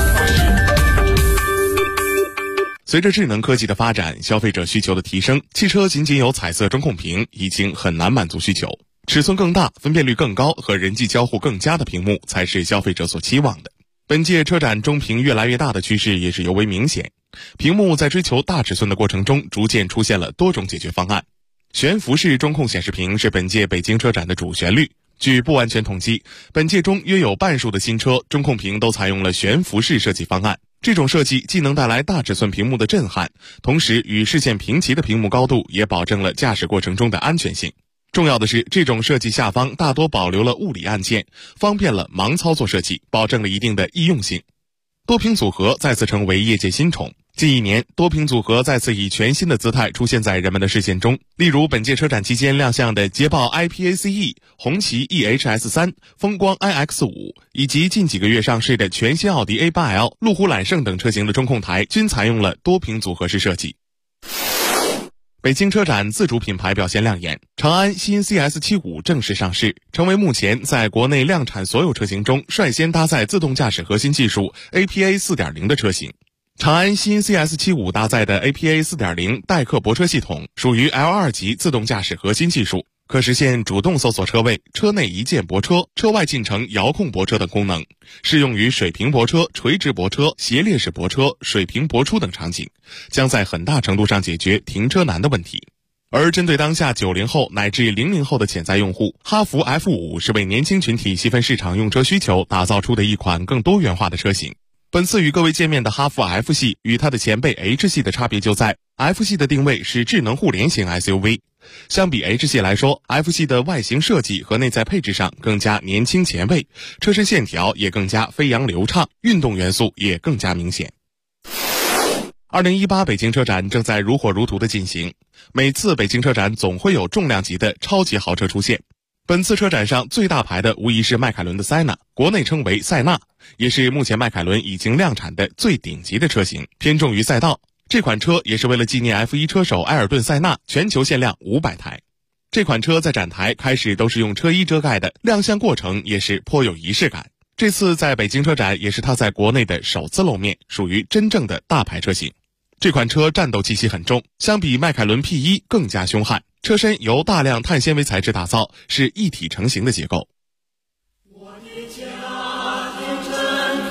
随着智能科技的发展，消费者需求的提升，汽车仅仅有彩色中控屏已经很难满足需求，尺寸更大、分辨率更高和人机交互更佳的屏幕才是消费者所期望的。本届车展中屏越来越大的趋势也是尤为明显，屏幕在追求大尺寸的过程中，逐渐出现了多种解决方案。悬浮式中控显示屏是本届北京车展的主旋律。据不完全统计，本届中约有半数的新车中控屏都采用了悬浮式设计方案。这种设计既能带来大尺寸屏幕的震撼，同时与视线平齐的屏幕高度也保证了驾驶过程中的安全性。重要的是，这种设计下方大多保留了物理按键，方便了盲操作设计，保证了一定的易用性。多屏组合再次成为业界新宠。近1年，多屏组合再次以全新的姿态出现在人们的视线中。例如，本届车展期间亮相的捷豹 iPACE、红旗 EHS3、风光 iX5， 以及近几个月上市的全新奥迪 A8L、路虎揽胜等车型的中控台，均采用了多屏组合式设计。北京车展自主品牌表现亮眼，长安新 CS75 正式上市，成为目前在国内量产所有车型中率先搭载自动驾驶核心技术 APA 4.0 的车型。长安新 CS75 搭载的 APA 4.0 代客泊车系统属于 L2 级自动驾驶核心技术，可实现主动搜索车位、车内一键泊车、车外进程遥控泊车等功能，适用于水平泊车、垂直泊车、斜列式泊车、水平泊出等场景，将在很大程度上解决停车难的问题。而针对当下90后乃至00后的潜在用户，哈弗 F5 是为年轻群体细分市场用车需求打造出的一款更多元化的车型。本次与各位见面的哈弗 F 系与它的前辈 H 系的差别就在 F 系的定位是智能互联型 SUV， 相比 H 系来说， F 系的外形设计和内在配置上更加年轻前卫，车身线条也更加飞扬流畅，运动元素也更加明显。2018北京车展正在如火如荼的进行，每次北京车展总会有重量级的超级豪车出现。本次车展上最大牌的无疑是迈凯伦的塞纳，国内称为塞纳，也是目前迈凯伦已经量产的最顶级的车型，偏重于赛道。这款车也是为了纪念 F1 车手埃尔顿·塞纳，全球限量500台。这款车在展台开始都是用车衣遮盖的，亮相过程也是颇有仪式感。这次在北京车展也是它在国内的首次露面，属于真正的大牌车型。这款车战斗气息很重，相比迈凯伦 P1 更加凶悍，车身由大量碳纤维材质打造，是一体成型的结构。 我的家庭真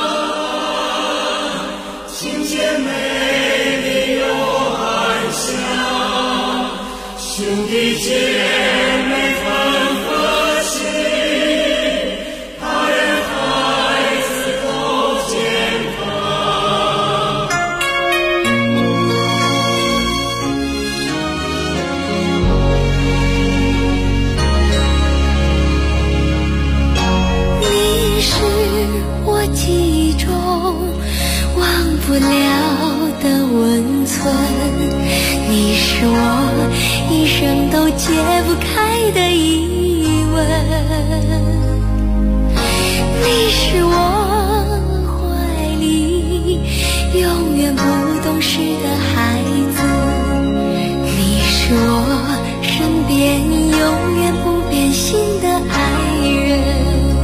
可爱，亲切美丽又安详，兄弟姐妹分和气，大人孩子都健康。 你是我记忆中忘不了的温存。 是我一生都解不开的疑问，你是我怀里永远不懂事的孩子，你是我身边永远不变心的爱人，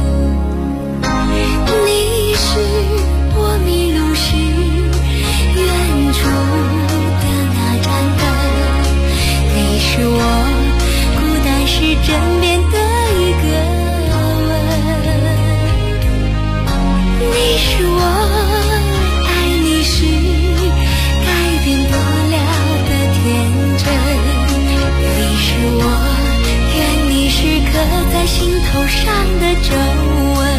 你是我迷路时远处的那盏灯，你是我孤单时枕边的一个吻，你是我爱你时改变不了的天真，你是我愿你时刻在心头上的皱纹，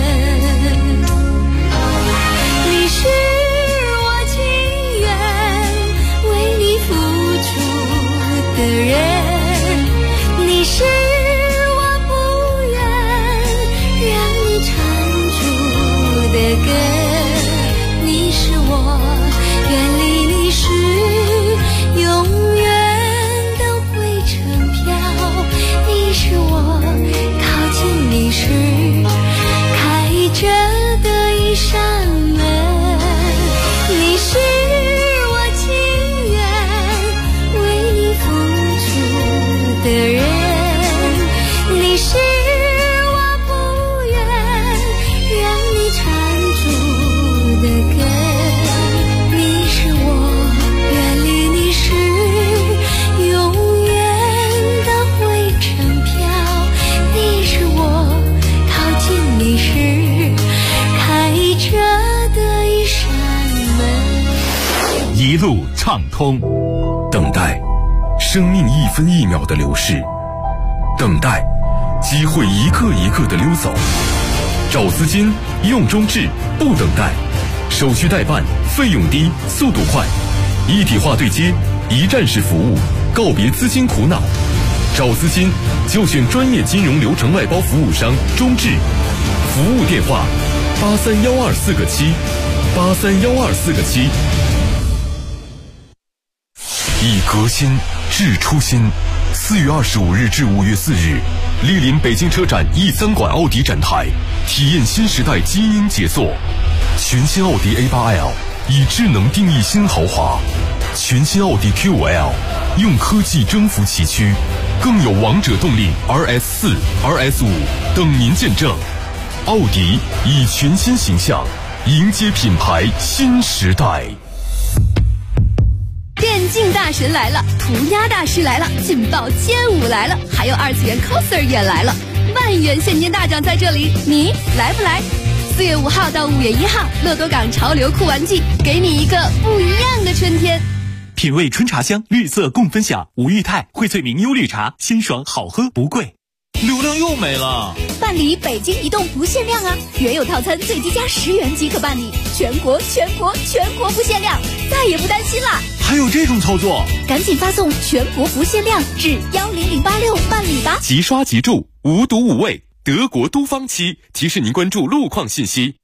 你是我情愿为你付出的人，你是我不愿让你缠住的根，你是我远离你时永远都会成飘，你是我靠近你时开着的一扇门，你是我情愿为你付出的人，你是我不愿让你缠住的根，你是我远离你时永远都会成飘，你是我靠近你时开着的一扇门。 一路畅通。 等待，生命一分一秒的流逝；等待，机会一个一个的溜走。找资金用中置，不等待，手续代办，费用低，速度快，一体化对接，一站式服务，告别资金苦恼。找资金就选专业金融流程外包服务商中置，服务电话831247831247。以革新治初心。4月25日至5月4日，莅临北京车展E3馆奥迪展台，体验新时代基因解锁。全新奥迪 A8L 以智能定义新豪华，全新奥迪 Q5L 用科技征服崎岖，更有王者动力 RS4、RS5 等您见证。奥迪以全新形象迎接品牌新时代。 电竞大神来了，涂鸦大师来了，劲爆街舞来了，还有二次元 coser 也来了，万元现金大奖在这里，你来不来？4月5号到5月1号，乐多港潮流酷玩季，给你一个不一样的春天。 品味春茶香，绿色共分享。吴裕泰荟萃明优绿茶，鲜爽好喝不贵。 流量又没了， 办理北京移动不限量啊！原有套餐最低加10元即可办理，全国不限量，再也不担心啦！ 还有这种操作， 赶紧发送全国不限量至10086办理吧！ 即刷即住，无毒无味，德国都方期提示您关注路况信息。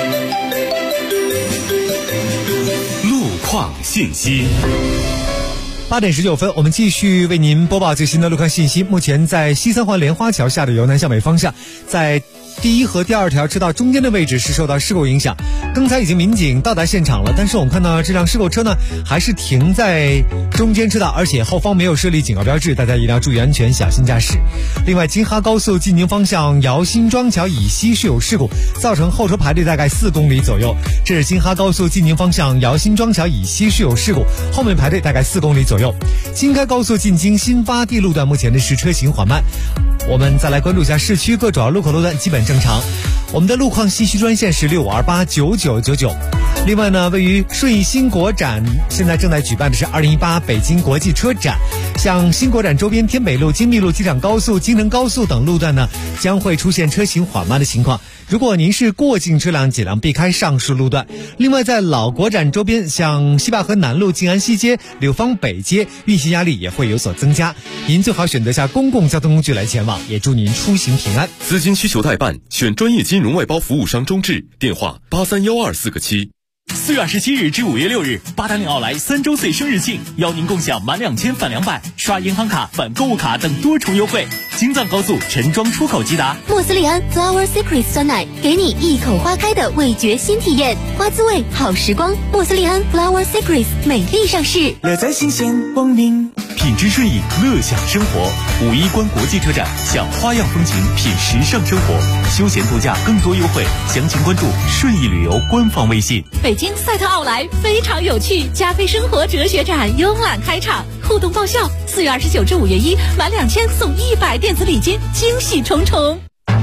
路况信息。 8点19分，我们继续为您播报最新的路况信息。目前在西三环莲花桥下的由南向北方向，在第一和第二条车道中间的位置是受到事故影响，刚才已经民警到达现场了，但是我们看到这辆事故车呢还是停在中间车道，而且后方没有设立警告标志，大家一定要注意安全，小心驾驶。另外，京哈高速进宁方向姚新庄桥以西是有事故，造成后车排队大概4公里左右。这是京哈高速进宁方向姚新庄桥以西是有事故，后面排队大概4公里左右。京开高速进京新发地路段目前的是车行缓慢。我们再来关注一下市区各主要路口路段基本正常。我们的路况信息专线是65289999。另外呢，位于顺义新国展现在正在举办的是2018北京国际车展，像新国展周边天北路、金密路、机场高速、京承高速等路段呢，将会出现车行缓慢的情况。如果您是过境车辆，尽量避开上述路段。另外，在老国展周边，像西坝河南路、静安西街、柳芳北街，运行压力也会有所增加。您最好选择下公共交通工具来前往，也祝您出行平安。 资金需求代办，选专业金融外包服务商中置，电话831247。 4月27日至5月6日，八达岭奥莱3周岁生日庆，邀您共享满2000返200，刷银行卡返购物卡等多重优惠。京藏高速陈庄出口即达。 莫斯利安 Flower Secrets 酸奶，给你一口花开的味觉新体验，花滋味好时光。莫斯利安 Flower Secrets 美丽上市， 乐在新鲜光明， 品质顺意，乐享生活。5·1关国际车展，享花样风情，品时尚生活，休闲度假更多优惠，详情关注顺意旅游官方微信。 北京赛特奥莱非常有趣加菲生活哲学展慵懒开场，互动爆笑，4月29至5月1，满2000送100电子礼金，惊喜重重。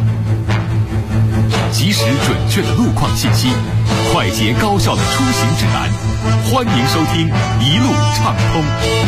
及时准确的路况信息，快捷高效的出行指南，欢迎收听一路畅通。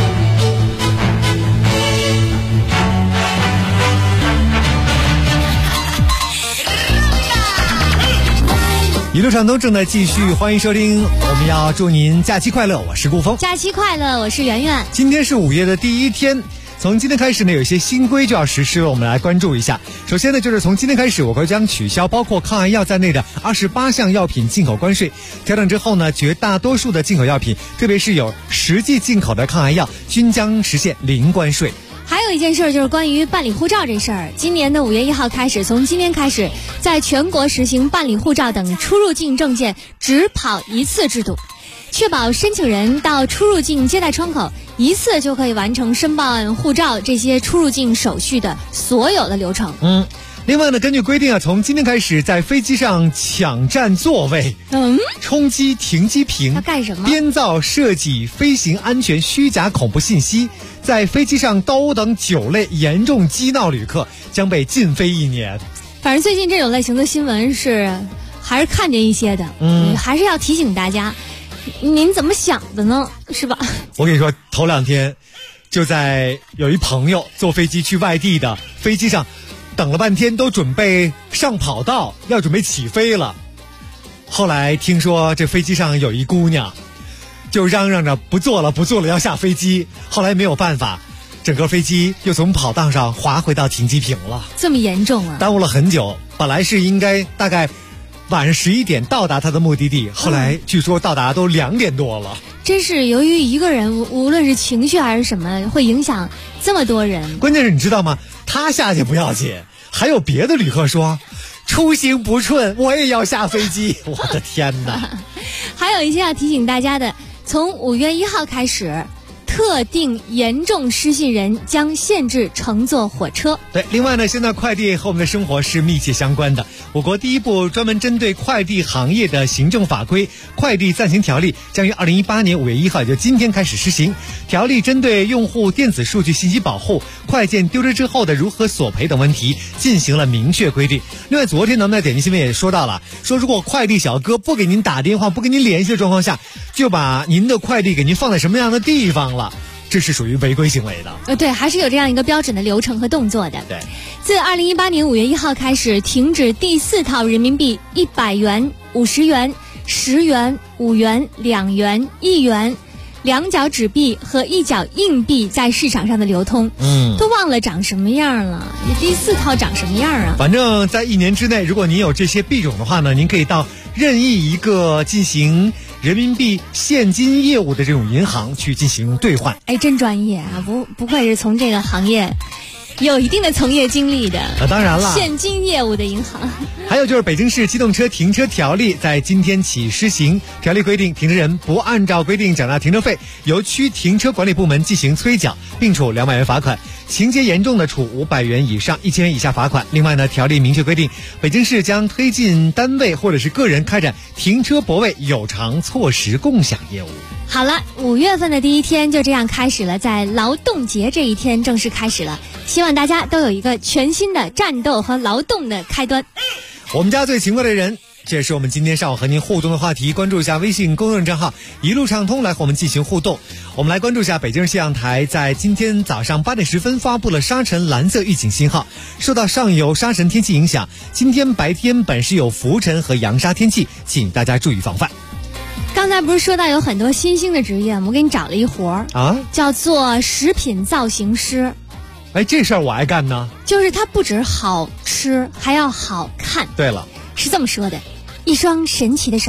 一路畅通正在继续，欢迎收听，我们要祝您假期快乐，我是顾峰。 假期快乐，我是圆圆。 今天是5月的第一天，从今天开始呢，有一些新规就要实施了，我们来关注一下。首先呢，就是从今天开始，我国将取消包括抗癌药在内的28项药品进口关税。调整之后呢，绝大多数的进口药品，特别是有实际进口的抗癌药，均将实现零关税。 还有一件事就是关于办理护照这事儿，今年的5月1号开始，从今天开始，在全国实行办理护照等出入境证件只跑一次制度，确保申请人到出入境接待窗口一次就可以完成申办护照这些出入境手续的所有的流程。 另外呢，根据规定啊，从今天开始，在飞机上抢占座位、冲击停机坪、 要干什么？ 编造设计飞行安全虚假恐怖信息，在飞机上斗殴等9类严重激闹旅客将被禁飞1年。 反正最近这种类型的新闻还是看见一些的，还是要提醒大家，您怎么想的呢？是吧？ 我跟你说，头2天就在有一朋友坐飞机去外地的飞机上。等了半天都准备上跑道，要准备起飞了。后来听说这飞机上有一姑娘，就嚷嚷着不坐了要下飞机。后来没有办法，整个飞机又从跑道上滑回到停机坪了。 这么严重啊？ 耽误了很久，本来是应该大概晚上11点到达他的目的地，后来据说到达都2点多了。 真是由于一个人，无论是情绪还是什么，会影响这么多人。 关键是你知道吗？他下去不要紧，还有别的旅客说出行不顺，我也要下飞机。我的天哪！ 还有一些要提醒大家的，从5月1号开始，特定严重失信人将限制乘坐火车。 对，另外呢，现在快递和我们的生活是密切相关的。我国第一部专门针对快递行业的行政法规《快递暂行条例》将于2018年5月1号，也就今天开始施行。条例针对用户电子数据信息保护、快件丢失之后的如何索赔等问题进行了明确规定。另外，昨天咱们在点击新闻也说到了，说如果快递小哥不给您打电话、不跟您联系的状况下，就把您的快递给您放在什么样的地方了，这是属于违规行为的。 对，还是有这样一个标准的流程和动作的。 对， 自2018年5月1号开始，停止第4套人民币100元、50元、10元、5元、2元、1元、2角纸币和1角硬币在市场上的流通。都忘了长什么样了，第4套长什么样啊？ 反正在1年之内，如果您有这些币种的话呢，您可以到任意一个进行人民币现金业务的这种银行去进行兑换。 哎，真专业啊！不愧是从这个行业有一定的从业经历的。 当然了， 现金业务的银行。 还有就是北京市机动车停车条例在今天起施行。条例规定，停车人不按照规定缴纳停车费，由区停车管理部门进行催缴，并处200元罚款；情节严重的，处500元以上1000元以下罚款。另外呢，条例明确规定，北京市将推进单位或者是个人开展停车泊位有偿错时共享业务。 好了，5月份的第一天就这样开始了，在劳动节这一天正式开始了，希望大家都有一个全新的战斗和劳动的开端。 我们家最勤快的人，这也是我们今天上午和您互动的话题。关注一下微信公众账号一路畅通，来和我们进行互动。我们来关注一下北京气象台在今天早上8点10分发布了沙尘蓝色预警信号。受到上游沙尘天气影响，今天白天本是有浮尘和扬沙天气，请大家注意防范。 刚才不是说到有很多新兴的职业吗？我给你找了一活儿啊，叫做食品造型师。 哎，这事儿我爱干呢。 就是它不止好吃，还要好看。 对了， 是这么说的：一双神奇的手，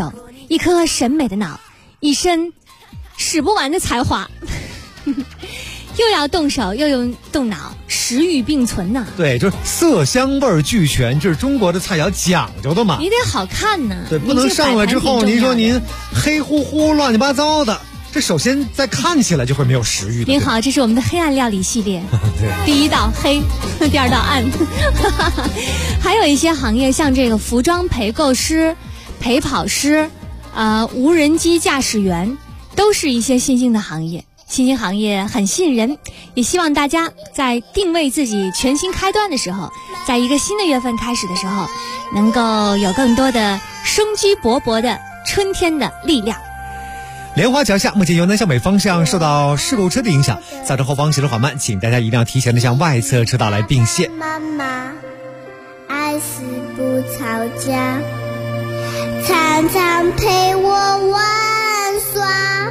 一颗审美的脑，一身使不完的才华。又要动手又用动脑，食欲并存呐。 对，就是色香味俱全，这是中国的菜肴讲究的嘛。 你得好看呢。 对，不能上来之后您说您黑乎乎乱七八糟的，这首先在看起来就会没有食欲的。 您好，这是我们的黑暗料理系列。 对， 第一道黑，第二道暗。还有一些行业，像这个服装陪购师、陪跑师、无人机驾驶员，都是一些新兴的行业。新兴行业很吸引人，也希望大家在定位自己全新开端的时候，在一个新的月份开始的时候，能够有更多的生机勃勃的春天的力量。 莲花桥下目前由南向北方向受到事故车的影响，造成后方行驶缓慢，请大家一定要提前的向外侧车道来并线。 妈妈爱是不吵架，常常陪我玩耍。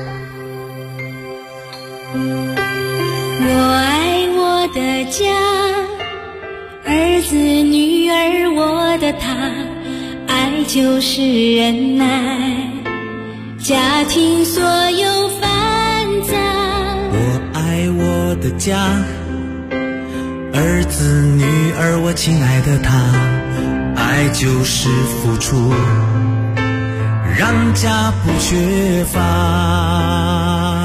我爱我的家，儿子女儿我的他，爱就是忍耐，家庭所有烦躁。 我爱我的家，儿子女儿我亲爱的他，爱就是付出，让家不缺乏。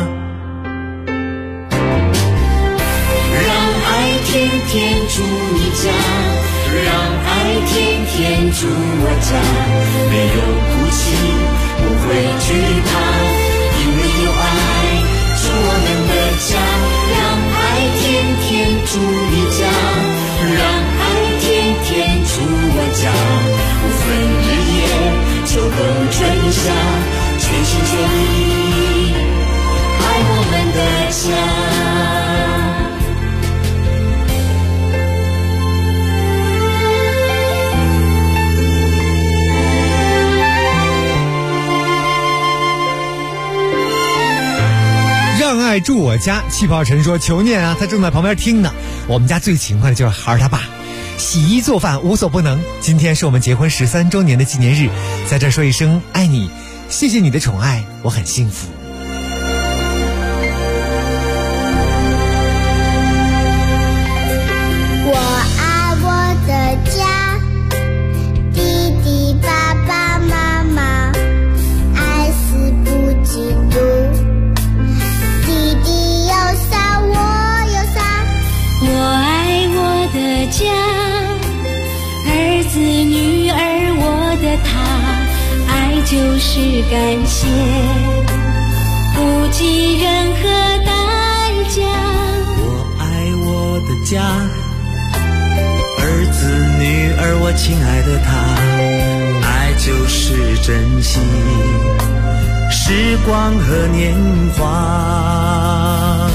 天天住你家，让爱天天住我家，没有哭泣，不会惧怕，因为有爱住我们的家。让爱天天住你家，让爱天天住我家，不分日夜，秋冬春夏，全心全意爱我们的家。 让爱住我家，气泡晨说求念啊，他正在旁边听呢。我们家最勤快的就是孩儿他爸，洗衣做饭无所不能。今天是我们结婚13周年的纪念日，在这说一声爱你，谢谢你的宠爱，我很幸福。 我爱我的家，弟弟爸爸妈妈，爱是不嫉妒。 家，儿子女儿我的他，爱就是感谢，不计任何代价。 我爱我的家，儿子女儿我亲爱的他，爱就是珍惜时光和年华。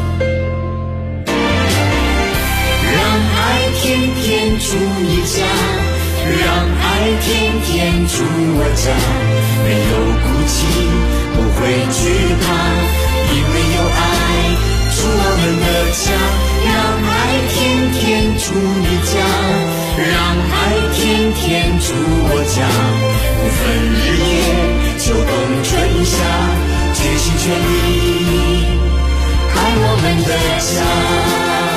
天天住你家，让爱天天住我家，没有哭泣，不会惧怕，因为有爱住我们的家。让爱天天住你家，让爱天天住我家，不分日夜，秋冬春夏，全心全意爱我们的家。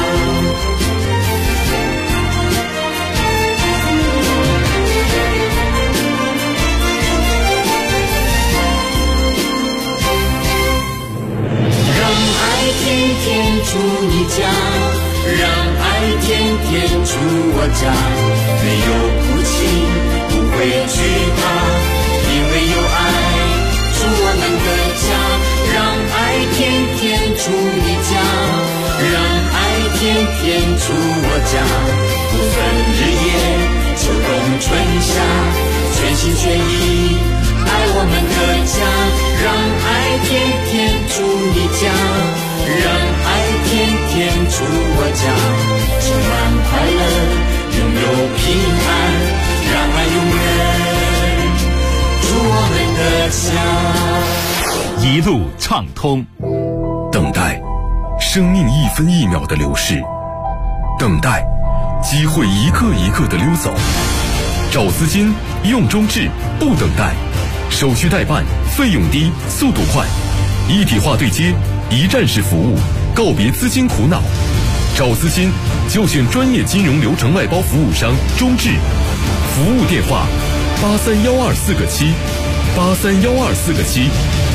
天天住你家，让爱天天住我家，没有哭泣，不会惧怕，因为有爱住我们的家。让爱天天住你家，让爱天天住我家，不分日夜，秋冬春夏，全心全意爱我们的家。让爱天天住你家，让爱天天住我家，充满快乐，拥有平安，让爱永远住我们的家。一路畅通。 等待，生命一分一秒的流逝；等待，机会一个一个的溜走。找资金，用中智，不等待。 手续代办，费用低，速度快，一体化对接，一站式服务，告别资金苦恼。找资金就选专业金融流程外包服务商中智，服务电话831247831247。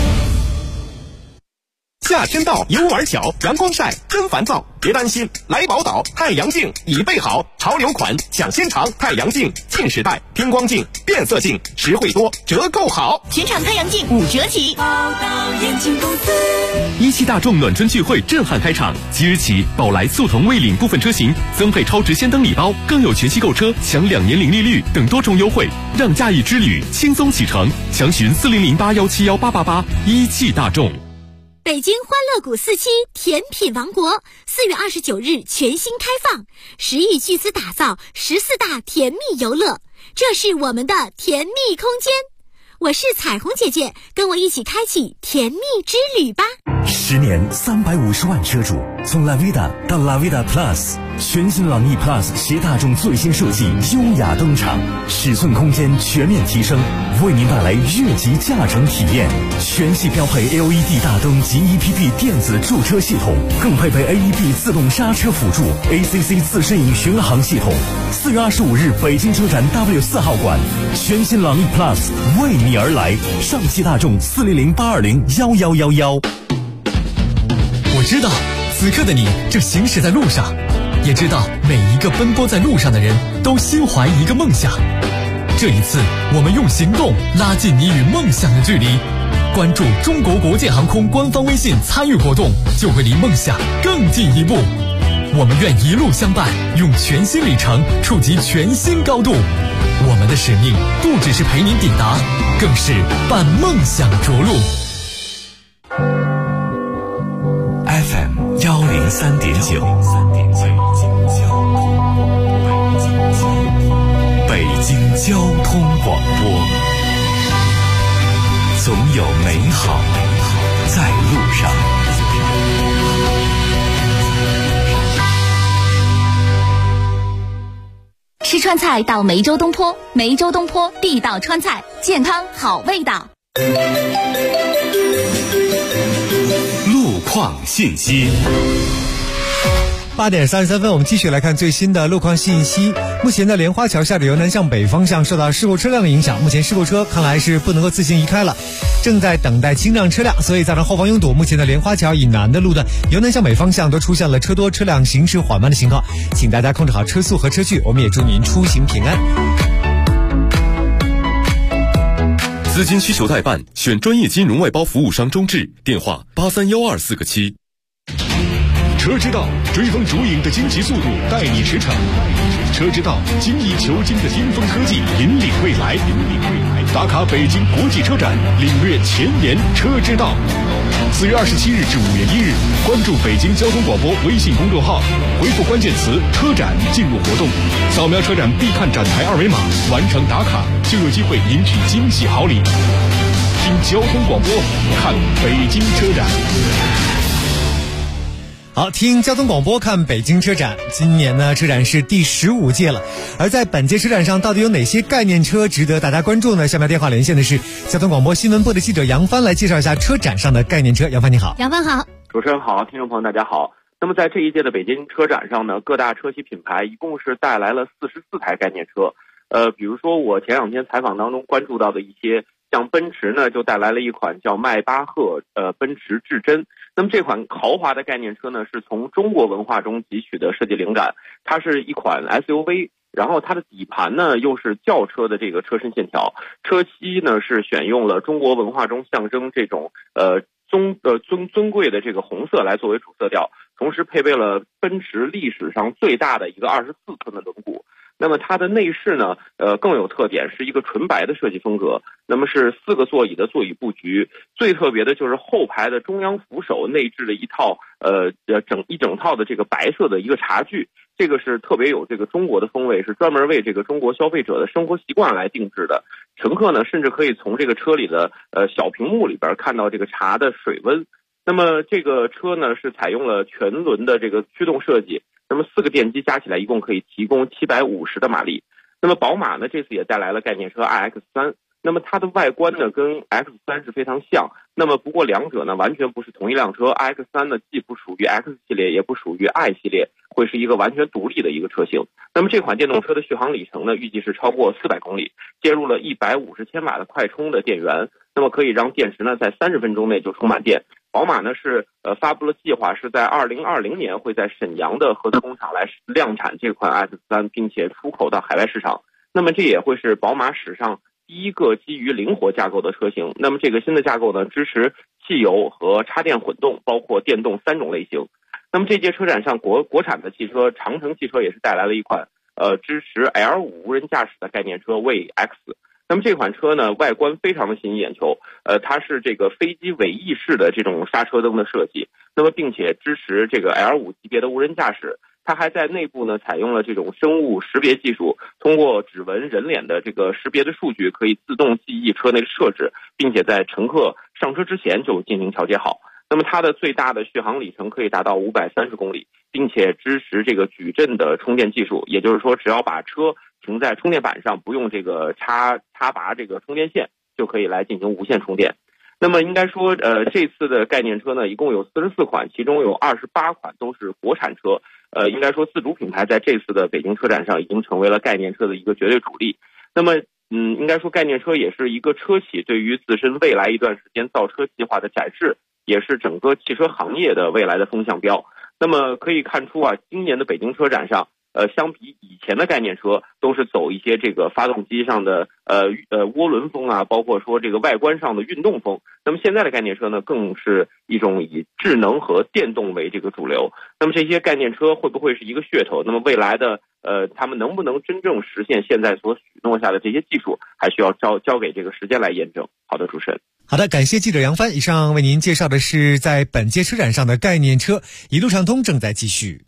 夏天到，游玩巧，阳光晒，真烦躁。别担心，来宝岛太阳镜已备好，潮流款抢先尝，太阳镜近视带、偏光镜、变色镜，实惠多，折扣好， 全场太阳镜5折起。 宝岛眼镜公司一汽大众暖春聚会震撼开场，即日起，宝来速腾蔚领部分车型增配超值先登礼包，更有全系购车享2年零利率等多重优惠，让假日之旅轻松启程。详询4008171888。一汽大众。 北京欢乐谷4期甜品王国4月29日全新开放，10亿巨资打造14大甜蜜游乐，这是我们的甜蜜空间。我是彩虹姐姐，跟我一起开启甜蜜之旅吧。 10年350万车主，从 La Vida 到 La Vida Plus， 全新朗逸 Plus 携大众最新设计优雅登场，尺寸空间全面提升，为您带来越级驾乘体验。全系标配 LED 大灯及 EPP 电子驻车系统，更配备 AEB 自动刹车辅助、ACC 自适应巡航系统。4月25日北京车展 W4 号馆，全新朗逸 Plus 为你而来。上汽大众40082011111。 我知道此刻的你正行驶在路上，也知道每一个奔波在路上的人都心怀一个梦想。这一次我们用行动拉近你与梦想的距离，关注中国国建航空官方微信参与活动，就会离梦想更进一步。我们愿一路相伴，用全新里程触及全新高度。我们的使命不只是陪您抵达，更是伴梦想着陆。 FM 103.9，北京交通广播，总有美好在路上。 吃川菜到梅州东坡，梅州东坡地道川菜，健康好味道。 路况信息。 8点33分，我们继续来看最新的路况信息。目前的莲花桥下的由南向北方向受到事故车辆的影响，目前事故车看来是不能够自行移开了，正在等待清障车辆，所以造成后方拥堵。目前的莲花桥以南的路段由南向北方向都出现了车多车辆行驶缓慢的情况，请大家控制好车速和车距，我们也祝您出行平安。 资金需求代办，选专业金融外包服务商中智，电话831247。 车之道，追风逐影的惊奇速度，带你驰骋。车之道，精益求精的巅峰科技，引领未来。打卡北京国际车展，领略前沿车之道。4月27日至5月1日，关注北京交通广播微信公众号，回复关键词“车展”进入活动，扫描车展必看展台二维码，完成打卡就有机会赢取惊喜好礼。听交通广播，看北京车展。 好，听交通广播看北京车展，今年呢车展是第15届了。而在本届车展上，到底有哪些概念车值得大家关注呢？下面电话连线的是交通广播新闻部的记者杨帆，来介绍一下车展上的概念车。杨帆你好。 杨帆好。 主持人好，听众朋友大家好。那么在这一届的北京车展上呢，各大车企品牌一共是带来了44台概念车。比如说我前2天采访当中关注到的一些，像奔驰呢就带来了一款叫迈巴赫奔驰至臻。那么这款豪华的概念车呢，是从中国文化中汲取的设计灵感，它是一款 SUV， 然后它的底盘呢又是轿车的这个车身线条，车漆呢是选用了中国文化中象征这种尊贵的这个红色来作为主色调，同时配备了奔驰历史上最大的一个24寸的轮毂。那么它的内饰呢，更有特点，是一个纯白的设计风格。那么是4个座椅的座椅布局，最特别的就是后排的中央扶手内置了一套整套的这个白色的一个茶具，这个是特别有这个中国的风味，是专门为这个中国消费者的生活习惯来定制的。乘客呢，甚至可以从这个车里的小屏幕里边看到这个茶的水温。那么这个车呢是采用了全轮的这个驱动设计，那么4个电机加起来一共可以提供750的马力。那么宝马呢这次也带来了概念车 iX3， 那么它的外观呢跟 X3 是非常像，那么不过两者呢完全不是同一辆车。 X3 呢既不属于 X 系列，也不属于 I 系列，会是一个完全独立的一个车型。那么这款电动车的续航里程呢预计是超过400公里，接入了150千瓦的快充的电源，那么可以让电池呢在30分钟内就充满电。宝马呢是发布了计划，是在2020年会在沈阳的合资工厂来量产这款 X3， 并且出口到海外市场。那么这也会是宝马史上第一个基于灵活架构的车型。那么这个新的架构呢支持汽油和插电混动，包括电动3种类型。那么这届车展上国产的汽车长城汽车也是带来了一款支持 L5 无人驾驶的概念车魏 X。那么这款车呢外观非常的吸引眼球，它是这个飞机尾翼式的这种刹车灯的设计，那么并且支持这个 L5 级别的无人驾驶。它还在内部呢采用了这种生物识别技术，通过指纹、人脸的这个识别的数据，可以自动记忆车内的设置，并且在乘客上车之前就进行调节好。那么它的最大的续航里程可以达到530公里，并且支持这个矩阵的充电技术，也就是说只要把车停在充电板上，不用这个插拔这个充电线，就可以来进行无线充电。那么应该说这次的概念车呢一共有44款，其中有28款都是国产车。应该说自主品牌在这次的北京车展上已经成为了概念车的一个绝对主力。那么应该说概念车也是一个车企对于自身未来一段时间造车计划的展示，也是整个汽车行业的未来的风向标。那么可以看出今年的北京车展上相比以前的概念车都是走一些这个发动机上的涡轮风啊，包括说这个外观上的运动风。那么现在的概念车呢更是一种以智能和电动为这个主流。那么这些概念车会不会是一个噱头？那么未来的他们能不能真正实现现在所许诺下的这些技术，还需要交给这个时间来验证。好的，主持人。 好的，感谢记者杨帆。以上为您介绍的是在本届车展上的概念车，一路畅通正在继续。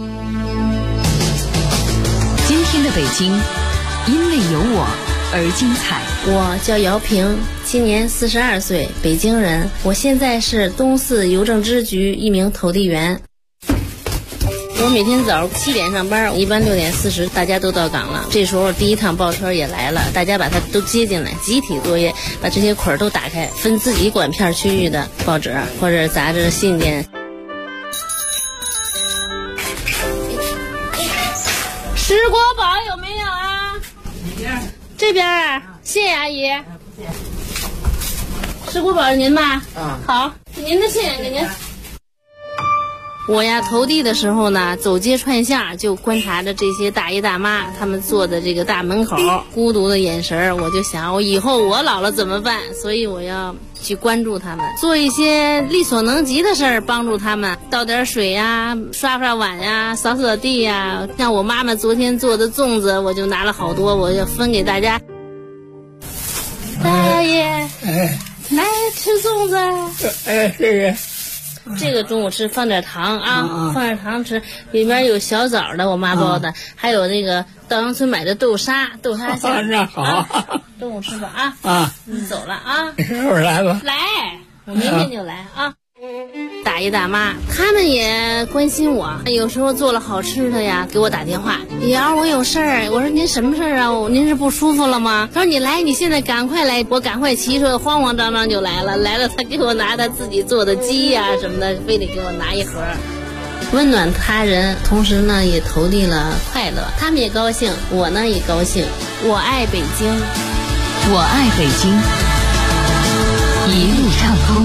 今天的北京因为有我而精彩。 我叫姚平，今年42岁，北京人。我现在是东四邮政支局一名投递员。我每天早上7点上班，一般6点40大家都到岗了。这时候第一趟报车也来了，大家把它都接进来，集体作业，把这些捆都打开，分自己管片区域的报纸或者杂志、信件。石锅煲有没有啊？这边，谢谢阿姨。石锅煲是您吧？好，您的信给您。我呀投递的时候呢，走街串巷就观察着这些大爷大妈他们坐的这个大门口，孤独的眼神，我就想我以后我老了怎么办？所以我要去关注他们，做一些力所能及的事儿，帮助他们，倒点水呀，刷刷碗呀，扫扫地呀。像我妈妈昨天做的粽子，我就拿了好多，我就分给大家。大爷，来吃粽子。 谢谢。 这个中午吃放点糖啊，放点糖吃，里面有小枣的，我妈包的，还有那个稻香村买的豆沙馅。 那好， 中午吃吧啊。走了啊。 你什么时候来吧？ 来，我明天就来啊。大爷大妈他们也关心我，有时候做了好吃的呀，给我打电话，瑶我有事儿。我说您什么事儿啊？您是不舒服了吗？他说你来，你现在赶快来。我赶快骑车慌慌张张就来了，他给我拿他自己做的鸡呀什么的，非得给我拿一盒。温暖他人，同时呢也投递了快乐，他们也高兴，我呢也高兴。我爱北京， 我爱北京，一路畅通。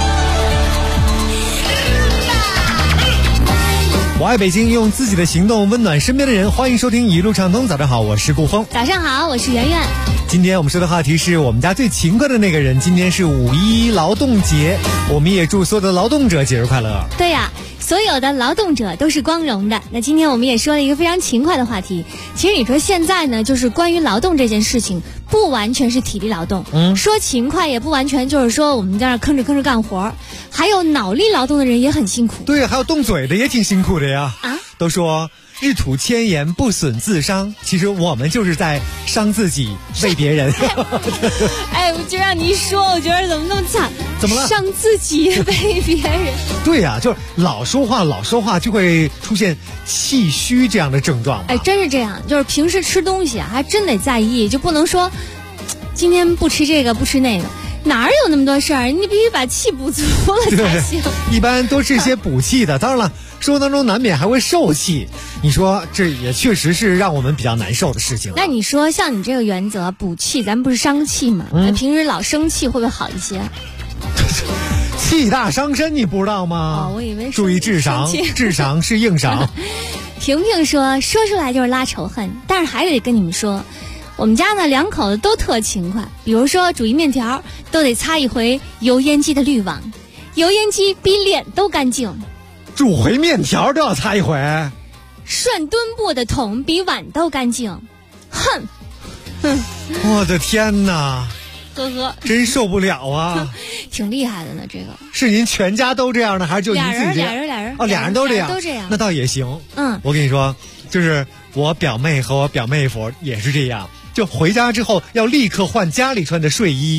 我爱北京，用自己的行动温暖身边的人。欢迎收听一路畅通。早上好，我是顾峰。 早上好，我是圆圆。 今天我们说的话题是我们家最勤快的那个人。今天是5·1劳动节，我们也祝所有的劳动者节日快乐。 对呀，所有的劳动者都是光荣的。那今天我们也说了一个非常勤快的话题。其实你说现在呢，就是关于劳动这件事情，不完全是体力劳动，说勤快也不完全就是说我们在那吭哧干活，还有脑力劳动的人也很辛苦。 对，还有动嘴的也挺辛苦的呀。都说日吐千言不损自伤，其实我们就是在伤自己，为别人。 我就让你一说，我觉得怎么那么惨？ 怎么了？ 伤自己，为别人。 对呀，就是老说话就会出现气虚这样的症状。 真是这样，就是平时吃东西还真得在意，就不能说今天不吃这个不吃那个，哪儿有那么多事儿？你必须把气补足了才行。 一般多吃些补气的，当然了，生活当中难免还会受气。你说这也确实是让我们比较难受的事情。 那你说像你这个原则补气，咱们不是伤气吗？平时老生气会不会好一些？ 气大伤身，你不知道吗？ 我以为注意智商，智商是硬伤。 萍萍说出来就是拉仇恨，但是还得跟你们说，我们家呢两口子都特勤快，比如说煮一面条都得擦一回油烟机的滤网，油烟机比脸都干净。 煮回面条都要擦一回。 涮墩布的桶比碗都干净。哼， 我的天哪！ 呵呵， 真受不了啊！ 挺厉害的呢，这个是您全家都这样的，还是就您自己这样？ 俩人哦，俩人都这样，那倒也行。我跟你说，就是我表妹和我表妹夫也是这样，就回家之后要立刻换家里穿的睡衣。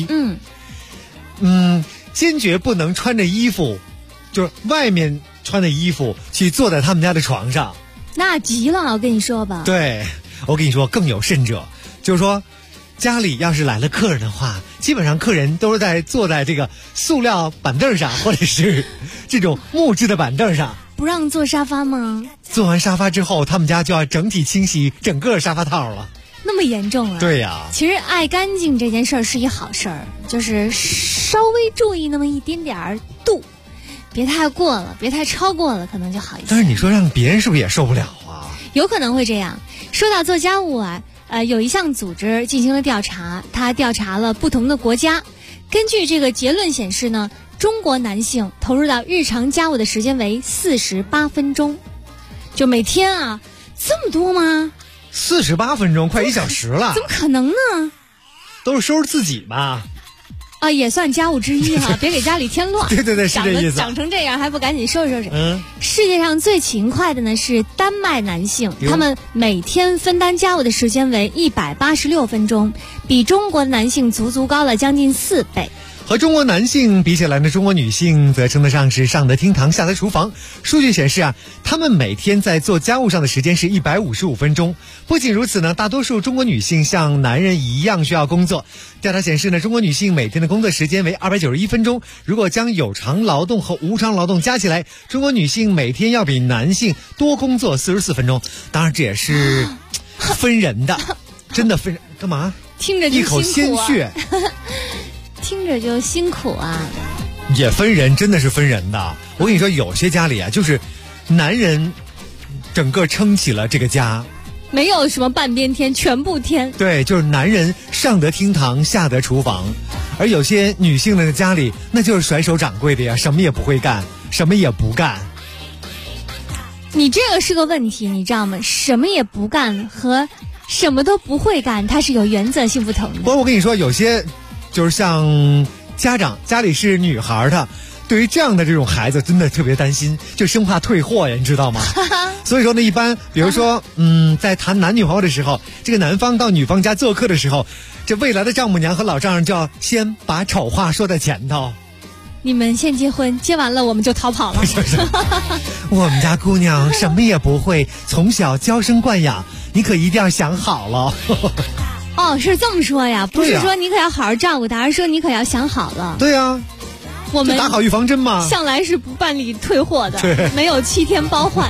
坚决不能穿着衣服，就是外面穿的衣服去坐在他们家的床上。 那急了，我跟你说吧。 对，我跟你说，更有甚者，就是说。家里要是来了客人的话，基本上客人都是坐在这个塑料板凳上，或者是这种木质的板凳上。 不让坐沙发吗？ 坐完沙发之后，他们家就要整体清洗整个沙发套了。 那么严重啊？ 对呀。 其实爱干净这件事儿是一好事儿，就是稍微注意那么一丁点儿度，别太过了，别太超过了，可能就好一些。 但是你说让别人是不是也受不了啊？ 有可能会这样。说到做家务啊。有一项组织进行了调查，他调查了不同的国家，根据这个结论显示呢，中国男性投入到日常家务的时间为48分钟，就每天啊，这么多吗 ？48分钟，快1小时了。 怎么可能呢？ 都是收拾自己吧。 也算家务之一哈，别给家里添乱。 对，是这意思。 长成这样还不赶紧收拾收拾。世界上最勤快的呢是丹麦男性，他们每天分担家务的时间为186分钟，比中国男性足高了将近4倍。 和中国男性比起来呢，中国女性则称得上是上得厅堂下得厨房。数据显示啊，他们每天在做家务上的时间是155分钟。不仅如此呢，大多数中国女性像男人一样需要工作。调查显示呢，中国女性每天的工作时间为291分钟。如果将有偿劳动和无偿劳动加起来，中国女性每天要比男性多工作44分钟。当然这也是分人的，真的分人。干嘛？ 听着就一口鲜血。 听着就辛苦啊， 也分人，真的是分人的。我跟你说，有些家里啊，就是男人整个撑起了这个家， 没有什么半边天，全部天。 对，就是男人上得厅堂，下得厨房，而有些女性的家里，那就是甩手掌柜的呀，什么也不会干，什么也不干。 你这个是个问题，你知道吗？什么也不干和什么都不会干，它是有原则性不同的。 不过我跟你说，有些就是像家长家里是女孩的，对于这样的这种孩子真的特别担心，就生怕退货呀，你知道吗？所以说呢，一般比如说在谈男女朋友的时候，这个男方到女方家做客的时候，这未来的丈母娘和老丈人就要先把丑话说在前头。 你们先结婚，结完了我们就逃跑了。 我们家姑娘什么也不会，从小娇生惯养，你可一定要想好了。 哦，是这么说呀，不是说你可要好好照顾她，而是说你可要想好了。 对呀， 我们打好预防针嘛， 向来是不办理退货的， 对， 没有7天包换。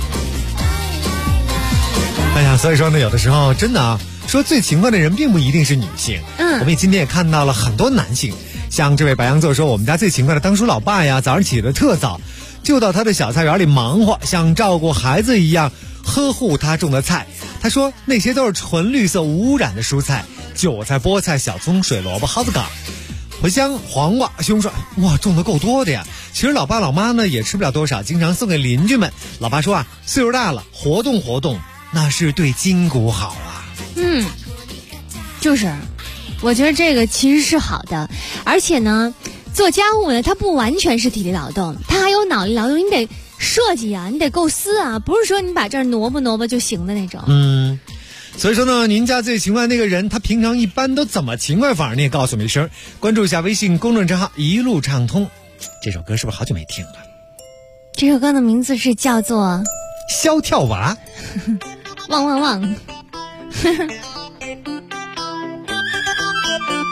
哎呀，所以说呢，有的时候真的啊，说最勤快的人并不一定是女性。我们今天也看到了很多男性，像这位白羊座说，我们家最勤快的当属老爸呀，早上起得特早，就到他的小菜园里忙活，像照顾孩子一样呵护他种的菜。他说那些都是纯绿色无污染的蔬菜，韭菜、菠菜、小葱、水萝卜、蒿子杆、茴香、黄瓜、西红柿，哇，种得够多的呀。其实老爸老妈呢也吃不了多少，经常送给邻居们。老爸说啊，岁数大了，活动活动，那是对筋骨好啊。 就是，我觉得这个其实是好的，而且呢，做家务呢，它不完全是体力劳动，它还有脑力劳动，你得设计啊，你得构思啊，不是说你把这儿挪吧就行的那种。 所以说呢，您家最勤快那个人，他平常一般都怎么勤快法？你也告诉我们一声，关注一下微信公众账号一路畅通。这首歌是不是好久没听了？ 这首歌的名字是叫做萧跳娃。 汪汪汪。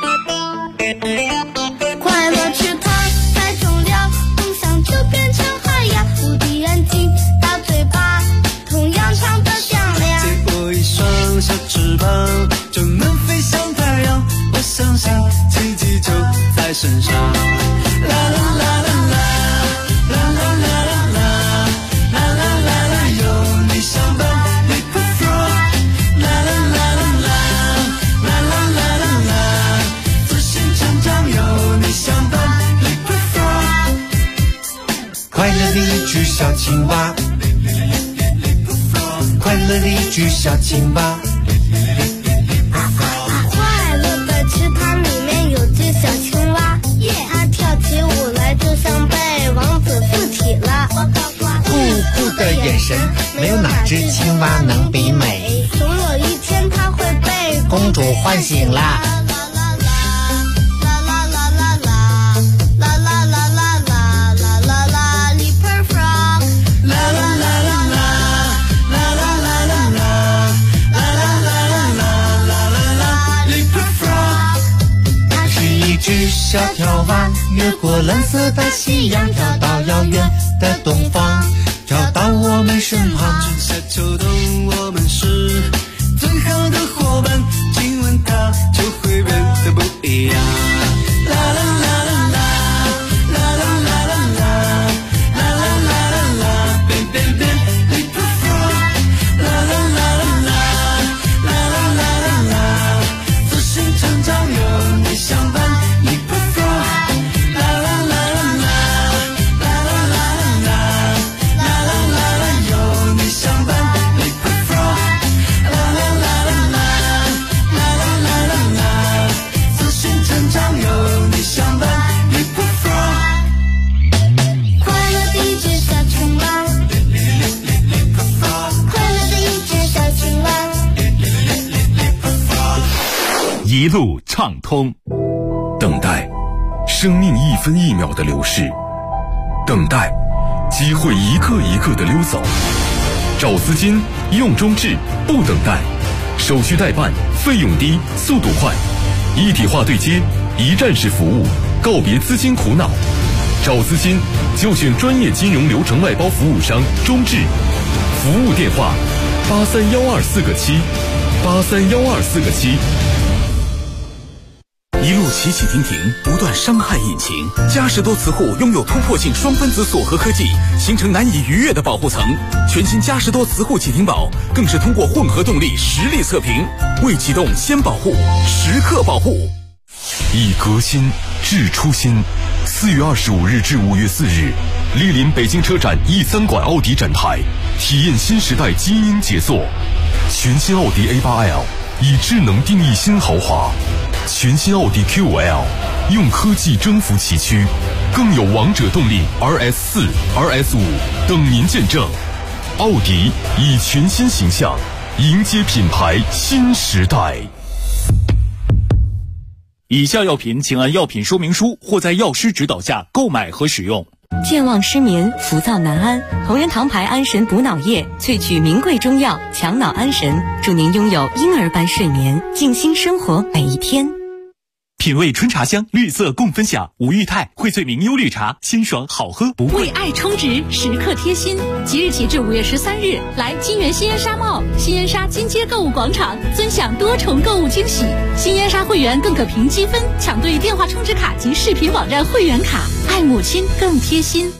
快乐池塘太重要，梦想就变成海洋，无敌眼睛大嘴巴，同样唱得响亮。 借我一双小翅膀，就能飞向太阳。我相信奇迹就在身上。啦啦啦啦啦，啦啦啦啦啦，啦啦啦啦，有你相伴 Leapfrog， 啦啦啦啦啦，啦啦啦啦啦，自信成长有你相伴 Leapfrog。 快乐的一只小青蛙，快乐的一只小青蛙。 快乐的池塘里面有只小青蛙，它跳起舞来就像被王子附体了。 酷酷的眼神，没有哪只青蛙能比美。 总有一天它会被公主唤醒啦。小跳蛙越过蓝色大西洋，跳到遥远的东方，跳到我们身旁。 春夏秋冬，我们是最好的伙伴，亲吻它就会变得不一样。啦啦啦啦啦，啦啦啦啦啦，啦啦啦啦啦，变变变 Leapfrog， 啦啦啦啦啦，啦啦啦啦啦，自信成长有你相伴。 一路畅通。等待，生命一分一秒的流逝；等待，机会一个一个的溜走。找资金，用中置，不等待，手续代办，费用低，速度快，一体化对接，一站式服务，告别资金苦恼。找资金就选专业金融流程外包服务商中置，服务电话831247831247。 一路起起停停，不断伤害引擎。嘉实多磁护拥有突破性双分子锁合科技，形成难以逾越的保护层。全新嘉实多磁护启停宝更是通过混合动力实力测评，未启动先保护，时刻保护。 以革新致初心。4月25日至5月4日，莅临北京车展E3馆奥迪展台，体验新时代基因杰作。全新奥迪A8L以智能定义新豪华，全新奥迪Q5L 用科技征服崎岖，更有王者动力 RS4、RS5 等您见证。奥迪以全新形象迎接品牌新时代。 以下药品请按药品说明书或在药师指导下购买和使用。 健忘失眠、浮躁难安，同仁堂牌安神补脑液萃取名贵中药，强脑安神，祝您拥有婴儿般睡眠，静心生活每一天。 品味春茶香，绿色共分享。五裕泰荟萃明优绿茶，清爽好喝不贵。 为爱充值，时刻贴心。即日起至5月13日，来金源新烟沙贸、新烟沙金街购物广场，尊享多重购物惊喜。新烟沙会员更可凭积分抢兑电话充值卡及视频网站会员卡，爱母亲更贴心。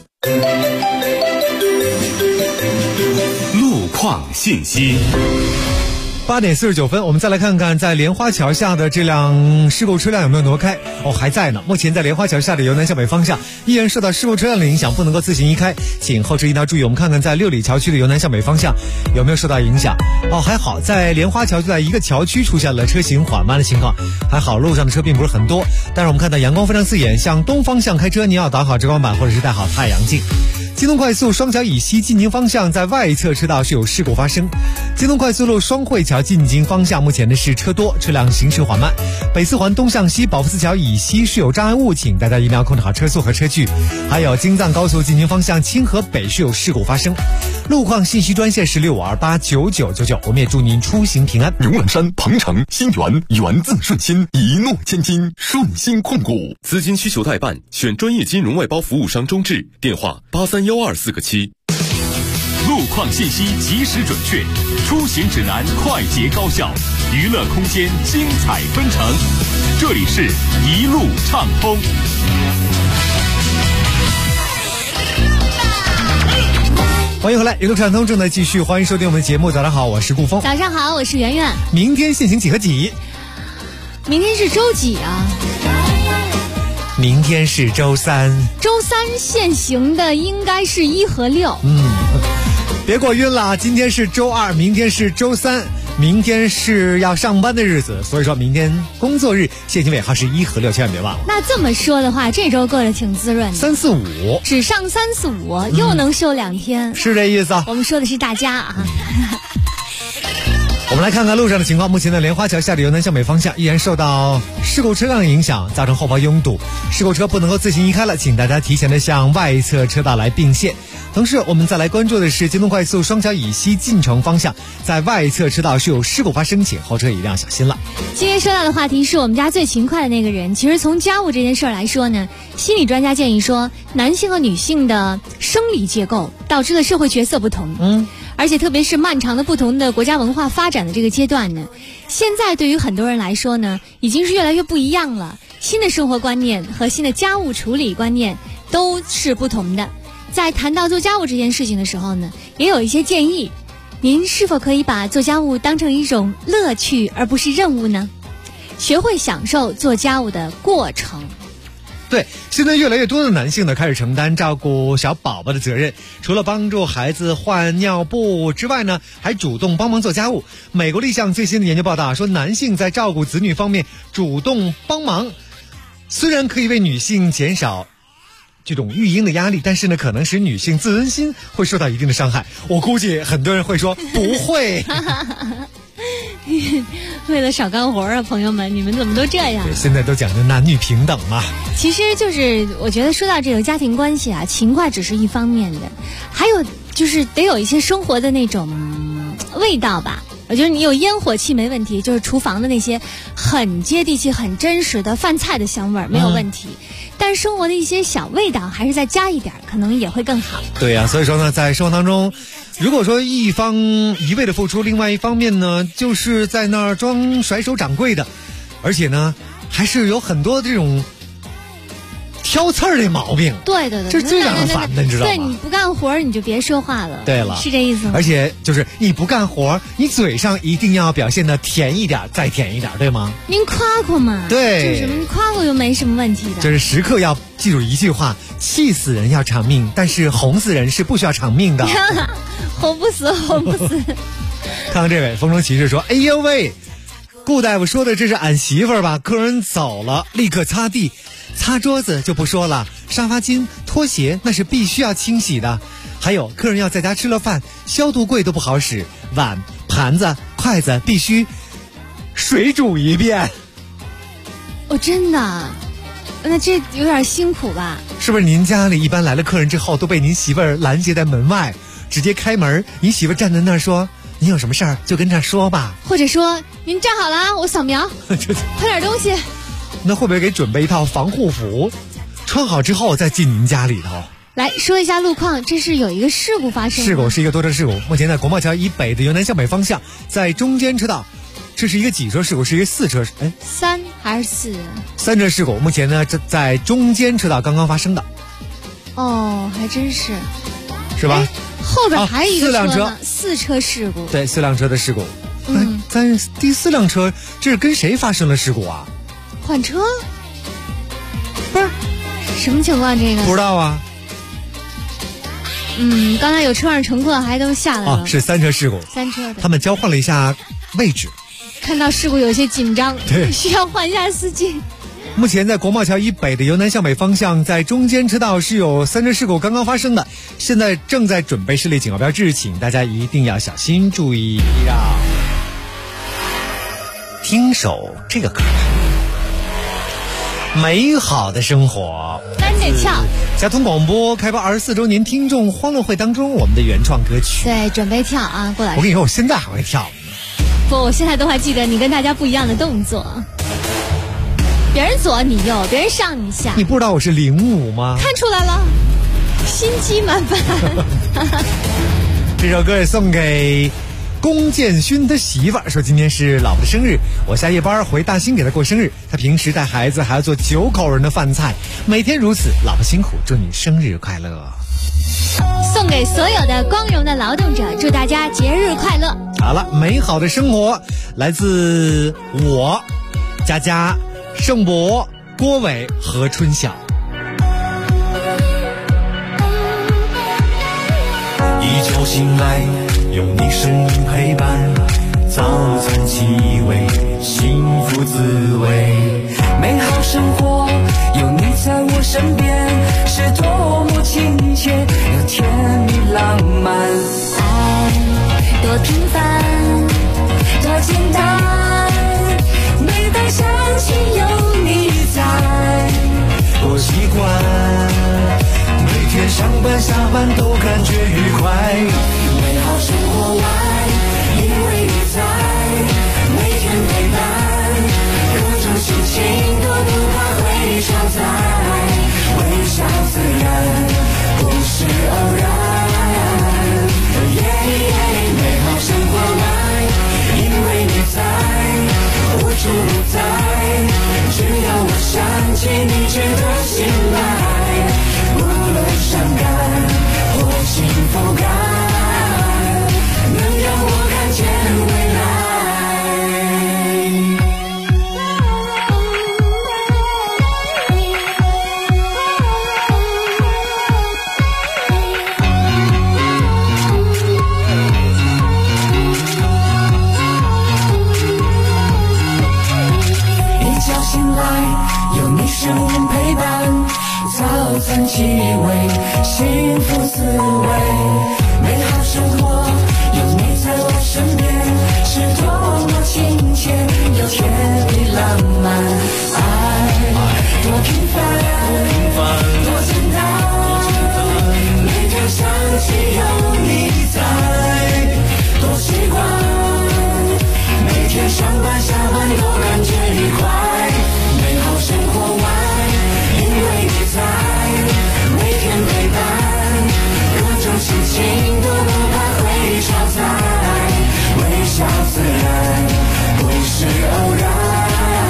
路况信息。 8点49分，我们再来看看在莲花桥下的这辆事故车辆有没有挪开。还在呢。目前在莲花桥下的由南向北方向依然受到事故车辆的影响，不能够自行移开，请后车一定要注意。我们看看在六里桥区的由南向北方向有没有受到影响。还好，在莲花桥就在一个桥区出现了车行缓慢的情况，还好路上的车并不是很多。但是我们看到阳光非常刺眼，向东方向开车你要打好遮光板或者是戴好太阳镜。京东快速双桥以西进京方向在外侧车道是有事故发生。京东快速路双汇桥进京方向目前的是车多，车辆行驶缓慢。北四环东向西保福寺桥以西是有障碍物，请大家一定要控制好车速和车距。还有京藏高速进京方向清河北是有事故发生。 路况信息专线是65289999，我们也祝您出行平安。 牛栏山、鹏城、新源，源自顺心，一诺千金，顺心控股。资金需求代办，选专业金融外包服务商中智，电话831247个7。 路况信息及时准确，出行指南快捷高效，娱乐空间精彩纷呈。这里是一路畅通。 欢迎回来，一路畅通正在继续，欢迎收听我们的节目。早上好，我是顾峰。 早上好，我是圆圆。 明天限行几和几？ 明天是周几啊？ 明天是周三。 周三限行的应该是1和6。 别过晕了，今天是周二，明天是周三，明天是要上班的日子，所以说明天工作日限行尾号是1和6，千万别忘了。 那这么说的话，这周过得挺滋润的。 3、4、5， 只上3、4、5，又能休2天， 是这意思啊？ 我们说的是大家啊。 我们来看看路上的情况。目前的莲花桥下的由南向北方向依然受到事故车辆的影响，造成后方拥堵，事故车不能够自行移开了，请大家提前的向外侧车道来并线。同时我们再来关注的是京东快速双桥以西进城方向，在外侧车道是有事故发生，请后车一定要小心了。 今天说到的话题是我们家最勤快的那个人。其实从家务这件事来说呢，心理专家建议说，男性和女性的生理结构导致了社会角色不同。而且特别是漫长的不同的国家文化发展的这个阶段呢，现在对于很多人来说呢，已经是越来越不一样了。新的生活观念和新的家务处理观念都是不同的。在谈到做家务这件事情的时候呢，也有一些建议，您是否可以把做家务当成一种乐趣而不是任务呢？学会享受做家务的过程。 对，现在越来越多的男性呢开始承担照顾小宝宝的责任，除了帮助孩子换尿布之外呢，还主动帮忙做家务。美国的一项最新的研究报道说，男性在照顾子女方面主动帮忙，虽然可以为女性减少这种育婴的压力，但是呢，可能使女性自尊心会受到一定的伤害。我估计很多人会说不会。 为了少干活啊，朋友们，你们怎么都这样？ 现在都讲究男女平等嘛。 其实就是我觉得说到这个家庭关系啊，勤快只是一方面的，还有就是得有一些生活的那种味道吧。我觉得你有烟火气没问题，就是厨房的那些很接地气、很真实的饭菜的香味儿没有问题。但生活的一些小味道还是再加一点，可能也会更好。 对呀，所以说呢，在生活当中，如果说一方一味的付出，另外一方面呢，就是在那儿装甩手掌柜的，而且呢，还是有很多这种挑刺儿的毛病。 对对对， 这是最让人烦的，你知道吗？ 对，你不干活你就别说话了。 对了， 是这意思吗？ 而且就是你不干活，你嘴上一定要表现的甜一点，再甜一点，对吗？ 您夸夸嘛。 对， 就是夸夸就没什么问题的。 就是时刻要记住一句话：气死人要偿命，但是哄死人是不需要偿命的。 哄不死，哄不死。 看看这位风中骑士说：“哎呦喂，顾大夫说的这是俺媳妇儿吧？客人走了，立刻擦地。擦桌子就不说了，沙发巾、拖鞋那是必须要清洗的。还有客人要在家吃了饭，消毒柜都不好使，碗、盘子、筷子必须水煮一遍。” 哦，真的？那这有点辛苦吧？ 是不是您家里一般来了客人之后都被您媳妇儿拦截在门外，直接开门，您媳妇站在那儿说：“您有什么事儿就跟这儿说吧。” 或者说：“您站好了啊，我扫描，快点东西。” 那会不会给准备一套防护服，穿好之后再进您家里头？ 来说一下路况，这是有一个事故发生。 事故是一个多车事故，目前在国贸桥以北的由南向北方向，在中间车道，这是一个几车事故？是一个4车 ，3还是 4？3车事故，目前呢这在中间车道刚刚发生的。 哦，还真是， 是吧？ 后边还有一个 4辆车 ，4车事故。 对，4辆车的事故。咱第4辆车这是跟谁发生了事故啊？ 换车？不是，什么情况？这个不知道啊。 刚才有车上乘客还都下来了。 是3车事故 ，3车的。 他们交换了一下位置。 看到事故有些紧张， 对， 需要换一下司机。 目前在国贸桥以北的由南向北方向，在中间车道是有3车事故刚刚发生的，现在正在准备设立警告标志，请大家一定要小心注意。听首这个歌。 美好的生活。 跟着跳。 交通广播开播24周年听众欢乐会当中，我们的原创歌曲。 对，准备跳啊，过来。 我跟你说，我现在还会跳。 不，我现在都还记得你跟大家不一样的动作。别人左你右，别人上你下。 你不知道我是05吗？ 看出来了，心机满满。 这首歌也送给龚建勋的媳妇儿，说今天是老婆的生日，我下夜班回大兴给她过生日，她平时带孩子还要做9口人的饭菜，每天如此，老婆辛苦，祝你生日快乐。 送给所有的光荣的劳动者，祝大家节日快乐。 好了，美好的生活来自我佳佳、盛博、郭伟和春晓。 一觉醒来有你声音陪伴，早餐气味幸福滋味， 美好生活有你在我身边，是多么亲切又甜蜜浪漫。 爱多平凡多简单，每当想起有你在， 多习惯每天上班下班都感觉愉快， 美好生活来，因为你在，每天陪伴，各种心情都不怕会超载，微笑自然，不是偶然。美好生活来，因为你在，无处不在，只要我想起你值得信赖，无论伤感或幸福感，能让我看见未来。一觉醒来，有你声音陪伴，早餐气味，幸福滋味，美好生活有你在我身边，是多么亲切又甜蜜浪漫。爱多平凡多简单，每天想起有你在，多习惯，每天上班下班都感觉愉快，美好生活外，因为你在，每天陪伴，各种心情都不怕会超载，微笑自然，不是偶然。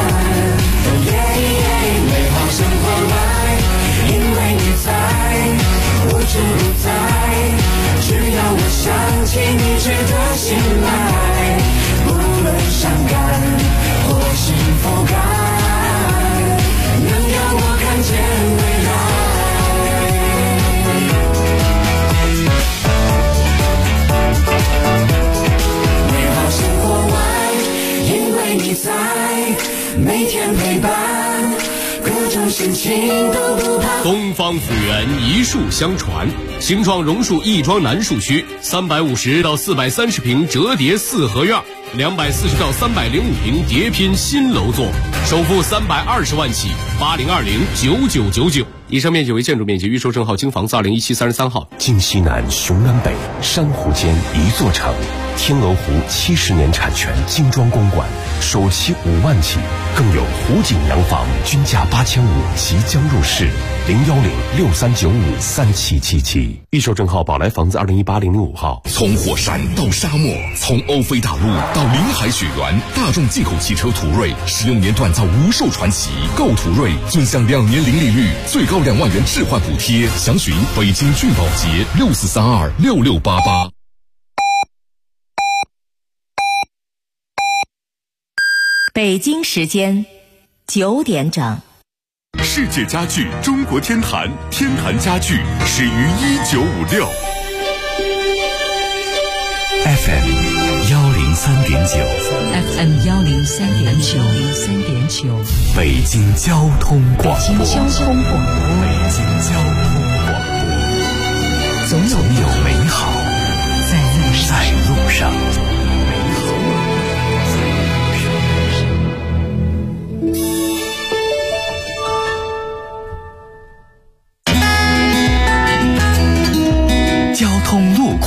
美好生活来，因为你在，无处不在，只要我想起你值得信赖，无论伤感或幸福感，能让我看见未来。美好生活外，因为你在，每天陪伴，各种心情都不怕。 东方府源一树相传，形状榕树亦庄南树区，350到430平折叠4合院，240到305平叠拼新楼座，首付320万起，80209999。以上面积为建筑面积，预售证号京房子2017 33号。 京西南雄南北，珊瑚间一座城。天鹅湖70年产权精装公馆，首期5万起，更有湖景洋房均价8500即将入市，01063953777。预售证号宝来房子2018 005号。 从火山到沙漠，从欧菲大陆到临海雪原，大众进口汽车途锐16年锻造无数传奇。购途锐尊享2年零利率，最高2万元置换补贴，详询北京骏宝捷64326688。 北京时间9点整。 世界家具中国天坛，天坛家具始于1956。 FM 103.9 103.9 北京交通广播。 北京交通广播。 总有美好在路上。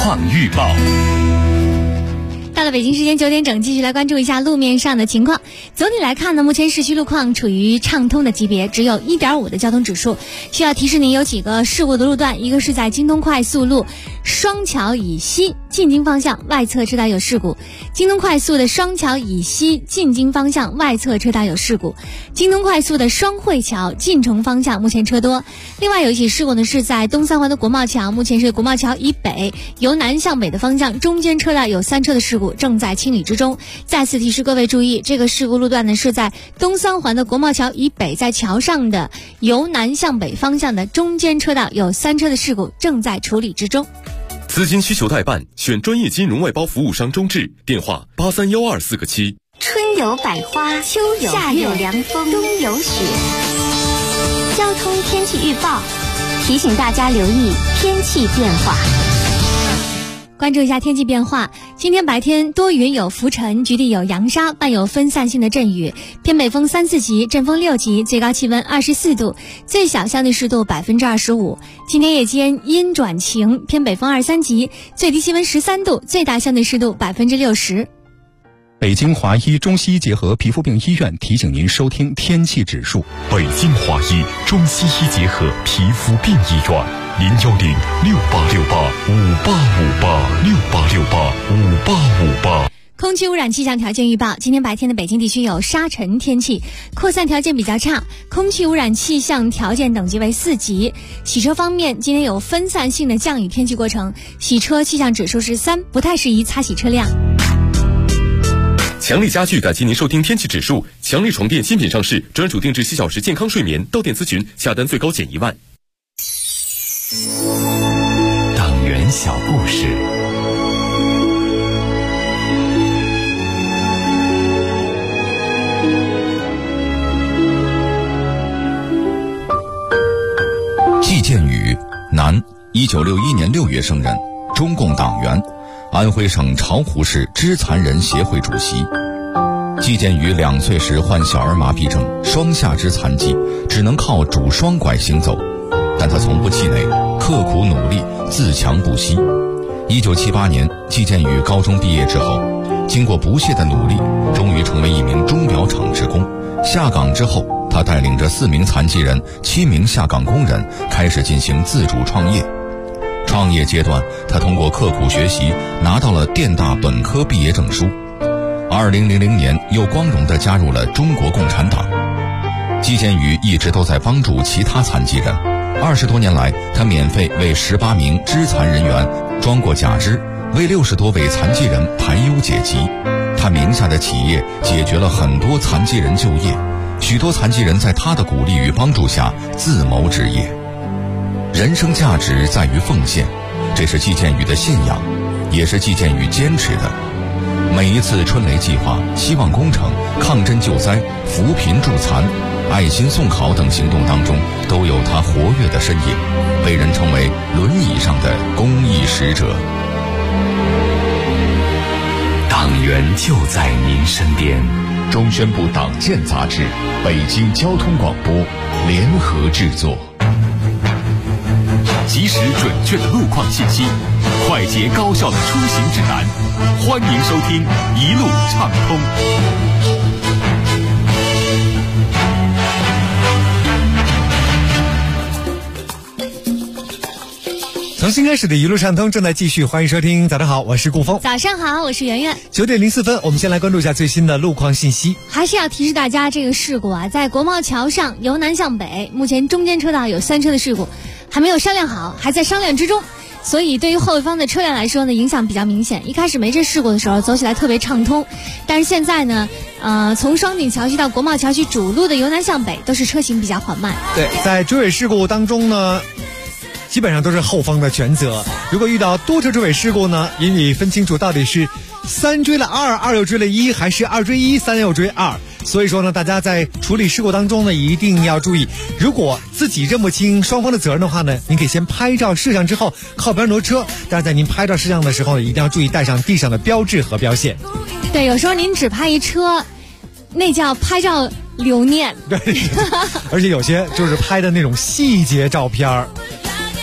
况预报。 到了北京时间9点整，继续来关注一下路面上的情况。总体来看呢，目前市区路况处于畅通的级别，只有 1.5 的交通指数。需要提示您有几个事故的路段，一个是在京东快速路双桥以西进京方向外侧车道有事故，京东快速的双桥以西进京方向外侧车道有事故，京东快速的双汇桥进城方向目前车多。另外有一起事故呢，是在东三环的国贸桥，目前是国贸桥以北由南向北的方向中间车道有3车的事故，正在清理之中。再次提示各位注意，这个事故路段呢是在东三环的国贸桥以北，在桥上的由南向北方向的中间车道有3车的事故，正在处理之中。 资金需求代办，选专业金融外包服务商中智，电话831247个7。 春有百花，秋有夏有凉风，冬有雪。交通天气预报提醒大家留意天气变化。 关注一下天气变化，今天白天多云有浮尘，局地有扬沙，伴有分散性的阵雨，偏北风3、4级，阵风6级，最高气温24度，最小相对湿度25%。今天夜间阴转晴，偏北风2、3级，最低气温13度，最大相对湿度60%。 北京华医中西医结合皮肤病医院提醒您收听天气指数。 北京华医中西医结合皮肤病医院，010-6868-5858，6868-5858。 空气污染气象条件预报，今天白天的北京地区有沙尘天气，扩散条件比较差，空气污染气象条件等级为4级。洗车方面，今天有分散性的降雨天气过程，洗车气象指数是3，不太适宜擦洗车辆。 强力家具感谢您收听天气指数。强力床垫新品上市，专属定制7小时健康睡眠，到店咨询，下单最高减1万。 党员小故事。 季建宇，男，1961年6月生人，中共党员，安徽省巢湖市肢残人协会主席。季建宇2岁时患小儿麻痹症，双下肢残疾，只能靠拄双拐行走，但他从不气馁，刻苦努力，自强不息。1978年，季建宇高中毕业之后，经过不懈的努力，终于成为一名钟表厂职工。下岗之后，他带领着4名残疾人、7名下岗工人开始进行自主创业。创业阶段，他通过刻苦学习，拿到了电大本科毕业证书。2000年，又光荣地加入了中国共产党。季建宇一直都在帮助其他残疾人，20多年来，他免费为18名肢残人员装过假肢，为60多位残疾人排忧解急。他名下的企业解决了很多残疾人就业，许多残疾人在他的鼓励与帮助下自谋职业。人生价值在于奉献，这是季建宇的信仰，也是季建宇坚持的。每一次春雷计划、希望工程、抗震救灾、扶贫助残、爱心送考等行动当中，都有他活跃的身影，被人称为轮椅上的公益使者。 党员就在您身边。 中宣部党建杂志、北京交通广播联合制作。 及时准确的路况信息，快捷高效的出行指南，欢迎收听一路畅通。 从新开始的一路畅通正在继续，欢迎收听。早上好，我是顾峰。 早上好，我是圆圆。 9点04分，我们先来关注一下最新的路况信息。 还是要提示大家，这个事故啊，在国贸桥上由南向北，目前中间车道有3车的事故，还没有商量好，还在商量之中。所以对于后方的车辆来说呢，影响比较明显。一开始没这事故的时候，走起来特别畅通，但是现在呢，从双井桥区到国贸桥区主路的由南向北都是车行比较缓慢。 对，在追尾事故当中呢，基本上都是后方的全责。如果遇到多车追尾事故呢，也得分清楚到底是3追了2， 2又追了1，还是2追1， 3又追2。所以说呢，大家在处理事故当中呢，一定要注意，如果自己认不清双方的责任的话呢，您可以先拍照摄像之后靠边挪车。但是在您拍照摄像的时候呢，一定要注意带上地上的标志和标线。 对，有时候您只拍一车，那叫拍照留念。 对，而且有些就是拍的那种细节照片。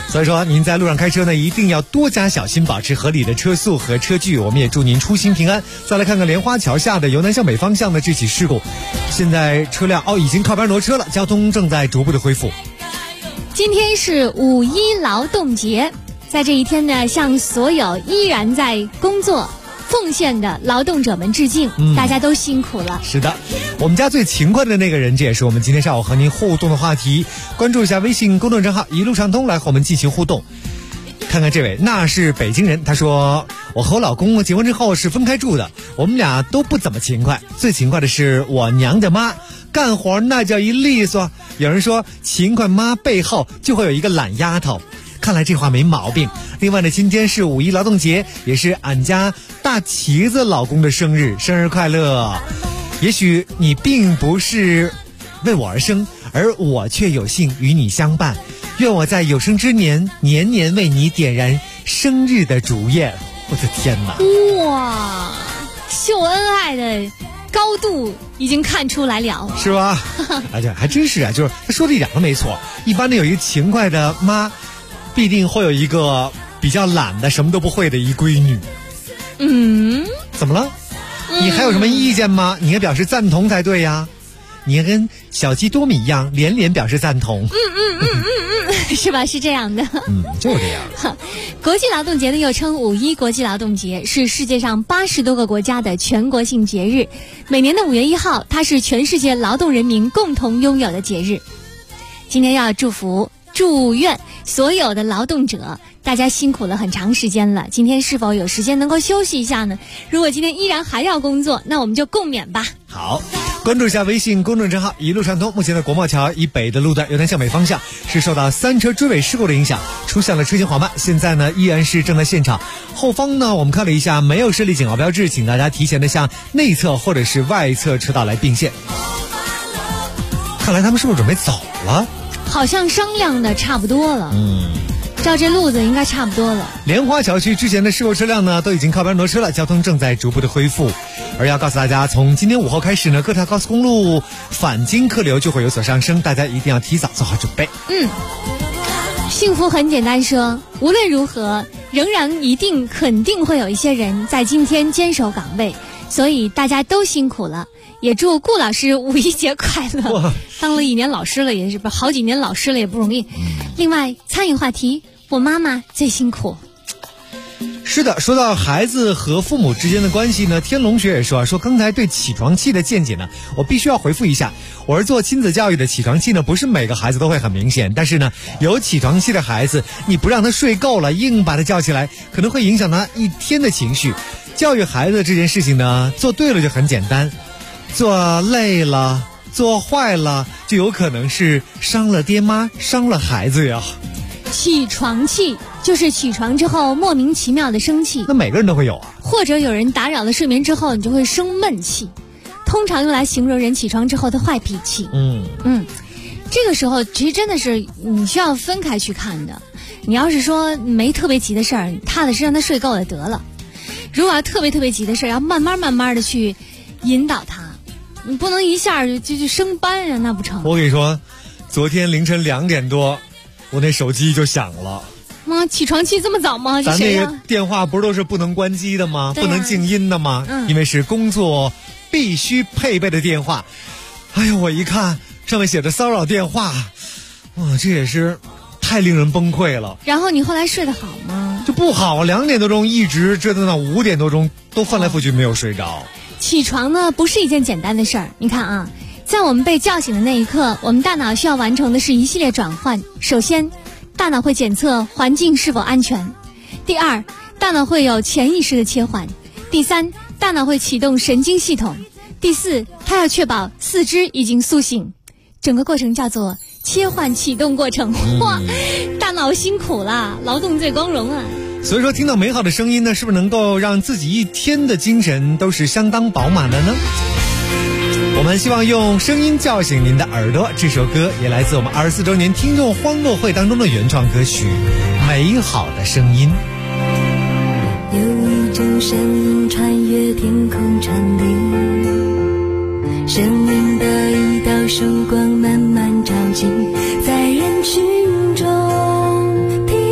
所以说您在路上开车呢，一定要多加小心，保持合理的车速和车距。我们也祝您出行平安。再来看看莲花桥下的由南向北方向的这起事故，现在车辆已经靠边挪车了，交通正在逐步的恢复。 今天是5·1劳动节，在这一天呢，向所有依然在工作奉献的劳动者们致敬，大家都辛苦了。 是的，我们家最勤快的那个人，这也是我们今天上午和您互动的话题。关注一下微信公众账号一路畅通，来和我们进行互动。看看这位，那是北京人，他说我和我老公结婚之后是分开住的，我们俩都不怎么勤快，最勤快的是我娘家妈，干活那叫一利索。有人说勤快妈背后就会有一个懒丫头，看来这话没毛病。另外呢，今天是5·1劳动节，也是俺家大旗子老公的生日，生日快乐。也许你并不是为我而生，而我却有幸与你相伴，愿我在有生之年年年为你点燃生日的烛焰。我的天哪， 哇，秀恩爱的高度已经看出来了， 是吧？而且还真是啊，就是他说的一点都没错。一般的有一个勤快的妈，必定会有一个比较懒的什么都不会的一闺女。怎么了？你还有什么意见吗？你也表示赞同才对呀。你跟小鸡多米一样，连连表示赞同。 是吧？是这样的。 就是这样。 国际劳动节呢，又称5·1国际劳动节，是世界上80多个国家的全国性节日。每年的5月1号，它是全世界劳动人民共同拥有的节日。今天要祝愿所有的劳动者，大家辛苦了很长时间了，今天是否有时间能够休息一下呢？如果今天依然还要工作，那我们就共勉吧。 好，关注一下微信公众账号一路畅通。目前的国贸桥以北的路段由南向北方向是受到3车追尾事故的影响，出现了车行缓慢，现在呢依然是正在现场。后方呢我们看了一下，没有设立警告标志，请大家提前的向内侧或者是外侧车道来并线。看来他们是不是准备走了？ 好像商量的差不多了。照这路子应该差不多了。 莲花桥区之前的事故车辆呢都已经靠边挪车了，交通正在逐步的恢复。而要告诉大家，从今天午后开始呢，各条高速公路返京客流就会有所上升，大家一定要提早做好准备。 幸福很简单说，无论如何仍然肯定会有一些人在今天坚守岗位，所以大家都辛苦了。也祝顾老师5·1节快乐。当了1年老师了，也是好几年老师了，也不容易。另外餐饮话题，我妈妈最辛苦。 是的，说到孩子和父母之间的关系呢，天龙学也说刚才对起床气的见解呢，我必须要回复一下。我是做亲子教育的，起床气呢不是每个孩子都会很明显，但是呢有起床气的孩子，你不让他睡够了，硬把他叫起来，可能会影响他一天的情绪。教育孩子这件事情呢，做对了就很简单，做累了做坏了就有可能是伤了爹妈，伤了孩子呀。 起床气就是起床之后莫名其妙的生气， 那每个人都会有啊。 或者有人打扰了睡眠之后，你就会生闷气，通常用来形容人起床之后的坏脾气。这个时候其实真的是你需要分开去看的。你要是说没特别急的事儿，踏踏实让他睡够了得了。如果要特别急的事儿，要慢慢的去引导他，你不能一下就升班啊，那不成。 我跟你说，昨天凌晨2点多，我那手机就响了。 妈，起床气这么早吗？ 咱那个电话不是都是不能关机的吗？不能静音的吗？因为是工作必须配备的电话。哎呦，我一看上面写着骚扰电话，哇，这也是太令人崩溃了。 然后你后来睡得好吗？ 就不好，2点多钟一直折腾到5点多钟，都翻来覆去没有睡着。 起床呢不是一件简单的事儿。你看啊，在我们被叫醒的那一刻，我们大脑需要完成的是一系列转换。首先，大脑会检测环境是否安全；第二，大脑会有潜意识的切换；第三，大脑会启动神经系统；第四，它要确保四肢已经苏醒。整个过程叫做切换启动过程。哇，大脑辛苦啦，劳动最光荣啊。 所以说听到美好的声音呢，是不是能够让自己一天的精神都是相当饱满的呢？我们希望用声音叫醒您的耳朵。这首歌也来自我们24周年听众欢乐会当中的原创歌曲《美好的声音》。 有一种声音穿越天空传递，生命的一道曙光慢慢照进，在人群中听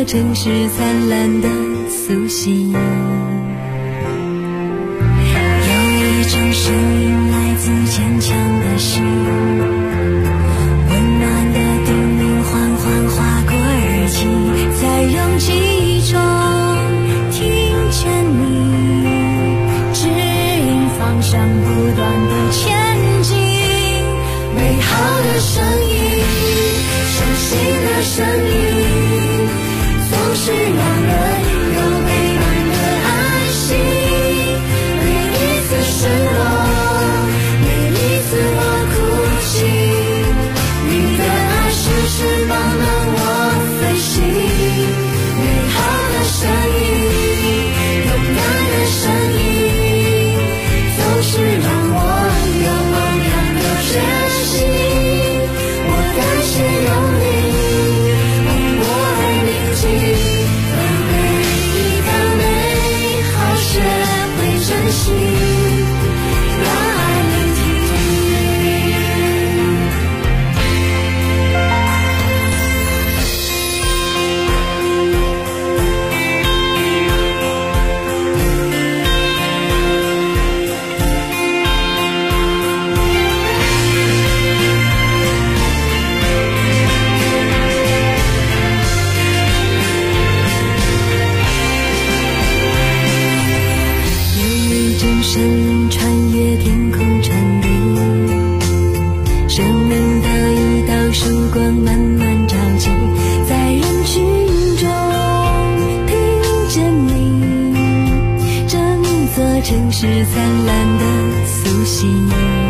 城市灿烂的苏醒。有一种声音来自坚强的心，温暖的叮咛缓缓划过耳际，在拥挤中听见你指引方向，不断的前进。美好的声音，相信的声音，总是让人有陪伴的安心。每一次失落，每一次我哭泣，你的爱是翅膀让我飞行。美好的声音，勇敢的声音，总是让我有梦想的决心。我感谢有你，为我而宁静，让每一个美好学会珍惜，让爱聆听。有一种声音穿越天空传递，生命的一道曙光慢慢照进，在人群中听见你，整座城市灿烂的苏醒。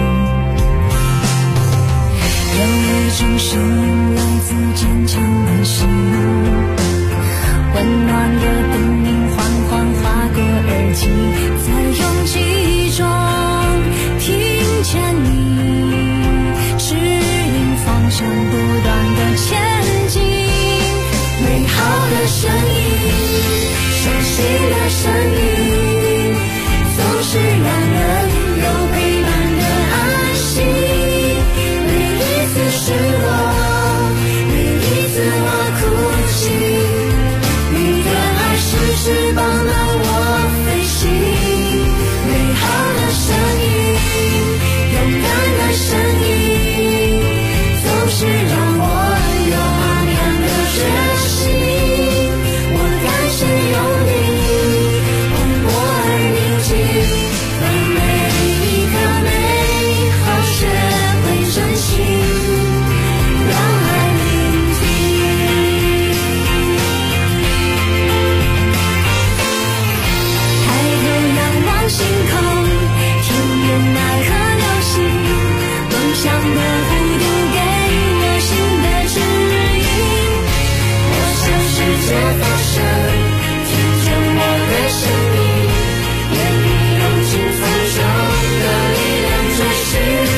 有一种声音来自坚强的心，温暖的叮咛缓缓划过耳际，在拥挤中听见你指引方向，不断的前进。美好的声音，相信的声音，总是让人有陪伴的安心。每一次失落，每一次我哭泣，你的爱是翅膀让我飞行。美好的声音，勇敢的声音，总是让我有昂扬的决心。我感谢有你，为我而宁静，让每一个美好学会珍惜，让爱聆听。抬头仰望星空，听见那颗流星，梦想的弧度给我新的指引。我向世界发声，听见我的声音，愿你用尽风中的力量追寻。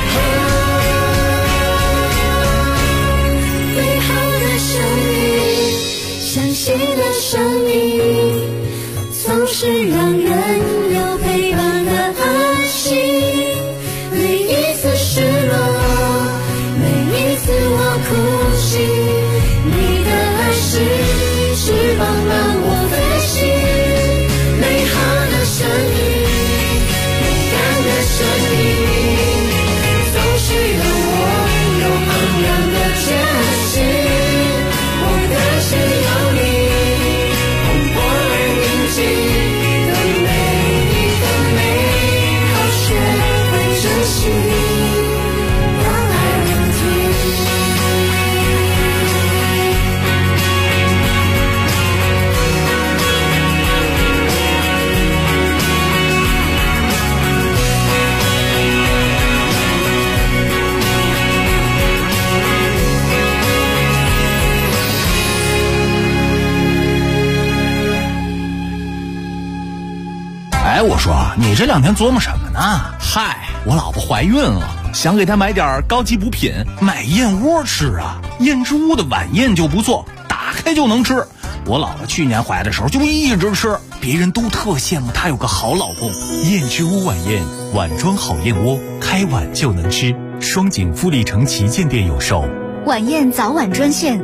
美好的声音，相信的声音，总是让人有陪伴的安心。每一次失落，每一次我哭泣，你的爱是翅膀让我飞行。美好的声音，勇敢的声音，总是让我有昂扬的决心。我感谢有你，为我而宁静，让每一个美好学会珍惜，让爱聆听。 哎，我说你这两天琢磨什么呢？嗨，我老婆怀孕了，想给她买点高级补品，买燕窝吃啊。燕之屋的晚宴就不错，打开就能吃。我老婆去年怀的时候就一直吃，别人都特羡慕她有个好老公。 燕之屋晚宴，碗装好燕窝，开碗就能吃。双井富力城旗舰店有售。 晚宴早晚专线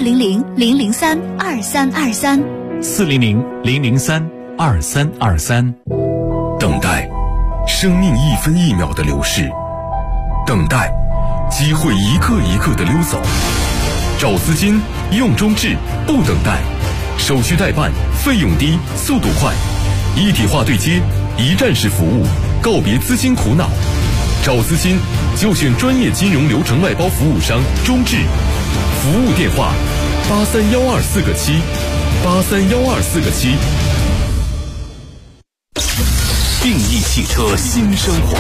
400-003-2323，400-003-2323。 等待，生命一分一秒的流逝；等待，机会一刻一刻的溜走。找资金，用中置，不等待，手续代办，费用低，速度快，一体化对接，一站式服务，告别资金苦恼。找资金就选专业金融流程外包服务商中置，服务电话831247，831247。 定义汽车新生活，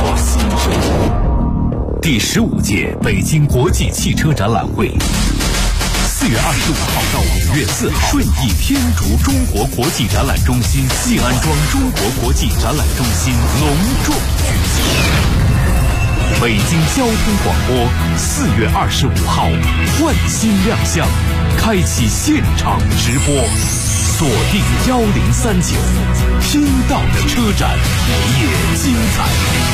第15届北京国际汽车展览会，4月25号到5月4号，顺义天竺中国国际展览中心西安庄中国国际展览中心隆重举行。北京交通广播4月25号换新亮相，开启现场直播，锁定1039，听到的车展也精彩。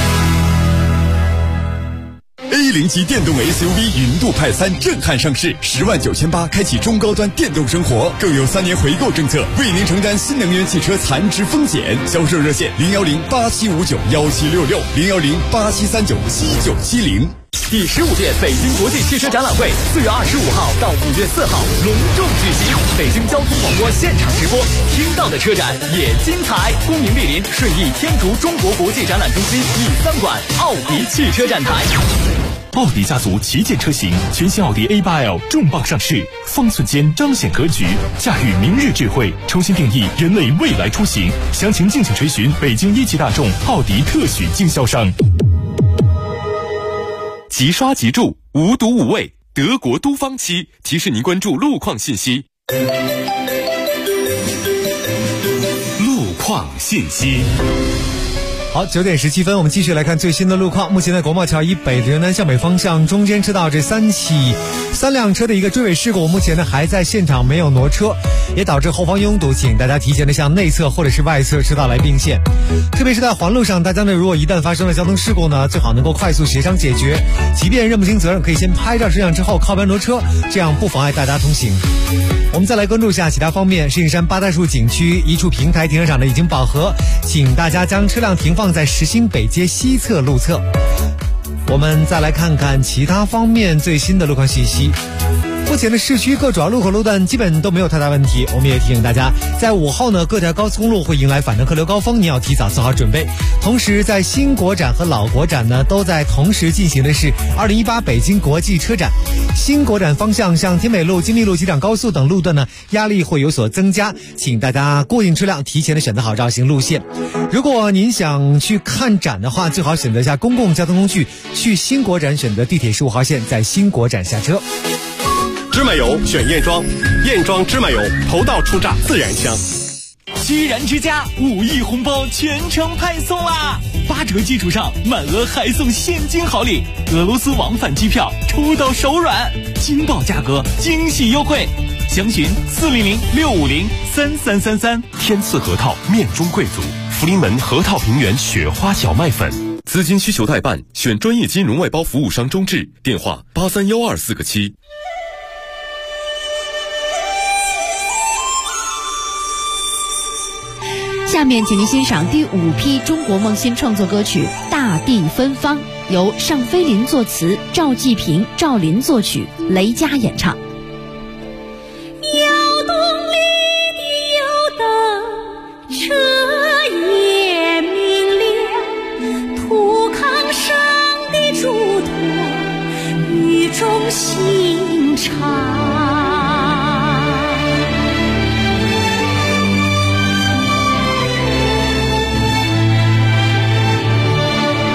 A0级电动 SUV 云度派3震撼上市，10.980万开启中高端电动生活，更有3年回购政策，为您承担新能源汽车残值风险。销售热线010-8759-1766，010-8739-7970。 第15届北京国际汽车展览会4月25号到5月4号隆重举行，北京交通广播现场直播，听到的车展也精彩。恭迎莅临顺义天竺中国国际展览中心E3馆奥迪汽车展台。 奥迪家族旗舰车型全新奥迪 A8L 重磅上市，方寸间彰显格局，驾驭明日智慧，重新定义人类未来出行。详情敬请垂询北京一汽大众奥迪特许经销商。即刷即住，无毒无味，德国都方漆提示您关注路况信息。路况信息。 好，9点17分，我们继续来看最新的路况。目前在国贸桥以北的由南向北方向中间车道，这3辆车的一个追尾事故，目前呢还在现场，没有挪车，也导致后方拥堵，请大家提前的向内侧或者是外侧车道来并线。特别是在环路上，大家呢如果一旦发生了交通事故呢，最好能够快速协商解决，即便认不清责任，可以先拍照摄像之后靠边挪车，这样不妨碍大家通行。我们再来关注一下其他方面，石景山八大树景区一处平台停车场呢已经饱和，请大家将车辆停放在实心北街西侧路侧。我们再来看看其他方面最新的路况信息。目前的市区各主要路口路段基本都没有太大问题，我们也提醒大家，在午后呢，各条高速公路会迎来返程客流高峰，你要提早做好准备。同时，在新国展和老国展呢，都在同时进行的是2018北京国际车展。新国展方向像天美路、金密路、机场高速等路段呢，压力会有所增加，请大家过境车辆提前的选择好绕行路线。如果您想去看展的话，最好选择一下公共交通工具，去新国展选择地铁15号线，在新国展下车。 芝麻油选燕庄，燕庄芝麻油头道初榨自然香。 居然之家5亿红包全程派送啦！8折基础上满额还送现金好礼，俄罗斯往返机票抽到手软，惊爆价格，惊喜优惠。详询400-650-3333。天赐核桃面中贵族，福临门核桃平原雪花小麦粉。资金需求代办，选专业金融外包服务商中置，电话831247。 下面请您欣赏第5批中国梦新创作歌曲《大地芬芳》，由尚飞林作词，赵季平、赵林作曲，雷佳演唱。 窑洞里的油灯，车也明亮，土炕上的嘱托，语重心长。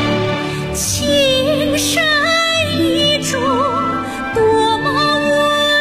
青山一柱，多么温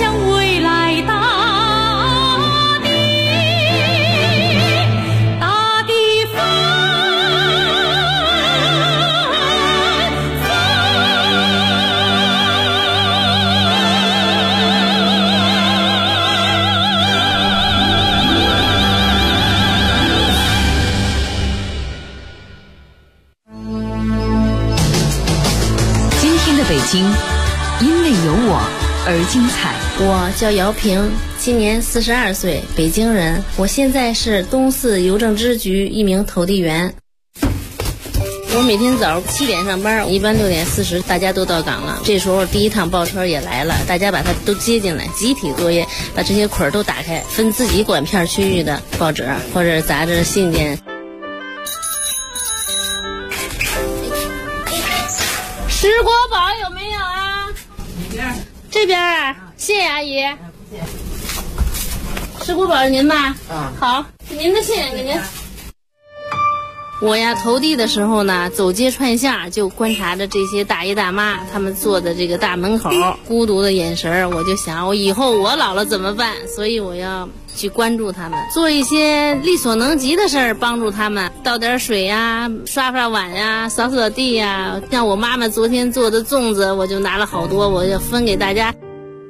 向未来大地，大地翻今天的北京，因为有我而精彩。 我叫姚平，今年42岁，北京人。我现在是东四邮政支局一名投递员。我每天早上7点上班，一般6点40大家都到岗了。这时候第一趟报车也来了，大家把它都接进来，集体作业，把这些捆都打开，分自己管片区域的报纸或者杂志、信件。石锅煲有没有啊？这边啊，谢谢阿姨。石锅煲是您吧？好，您的信给您。我呀，投递的时候呢，走街串巷就观察着这些大爷大妈他们坐的这个大门口，孤独的眼神，我就想，我以后我老了怎么办？所以我要去关注他们，做一些力所能及的事儿，帮助他们，倒点水呀，刷刷碗呀，扫扫地呀。像我妈妈昨天做的粽子，我就拿了好多，我就分给大家。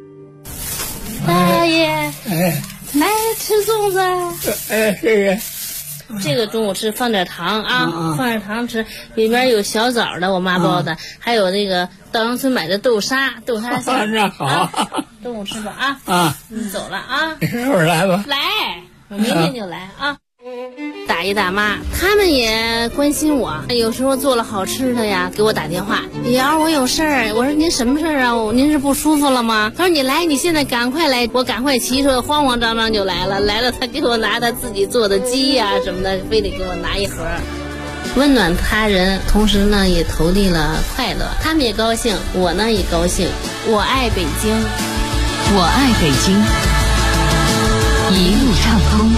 大爷，来吃粽子。是。这个中午吃，放点糖啊，放点糖吃。里边有小枣的，我妈包的，还有那个稻香村买的豆沙馅。好，中午吃吧啊。你走了啊？什么时候来吧？来，我明天就来啊。大爷大妈他们也关心我，有时候做了好吃的呀，给我打电话，瑶我有事儿。我说您什么事儿啊？您是不舒服了吗？他说你来，你现在赶快来。我赶快骑车慌慌张张就来了。来了，他给我拿他自己做的鸡呀什么的，非得给我拿一盒。温暖他人，同时呢也投递了快乐，他们也高兴，我呢也高兴。我爱北京， 我爱北京，一路畅通。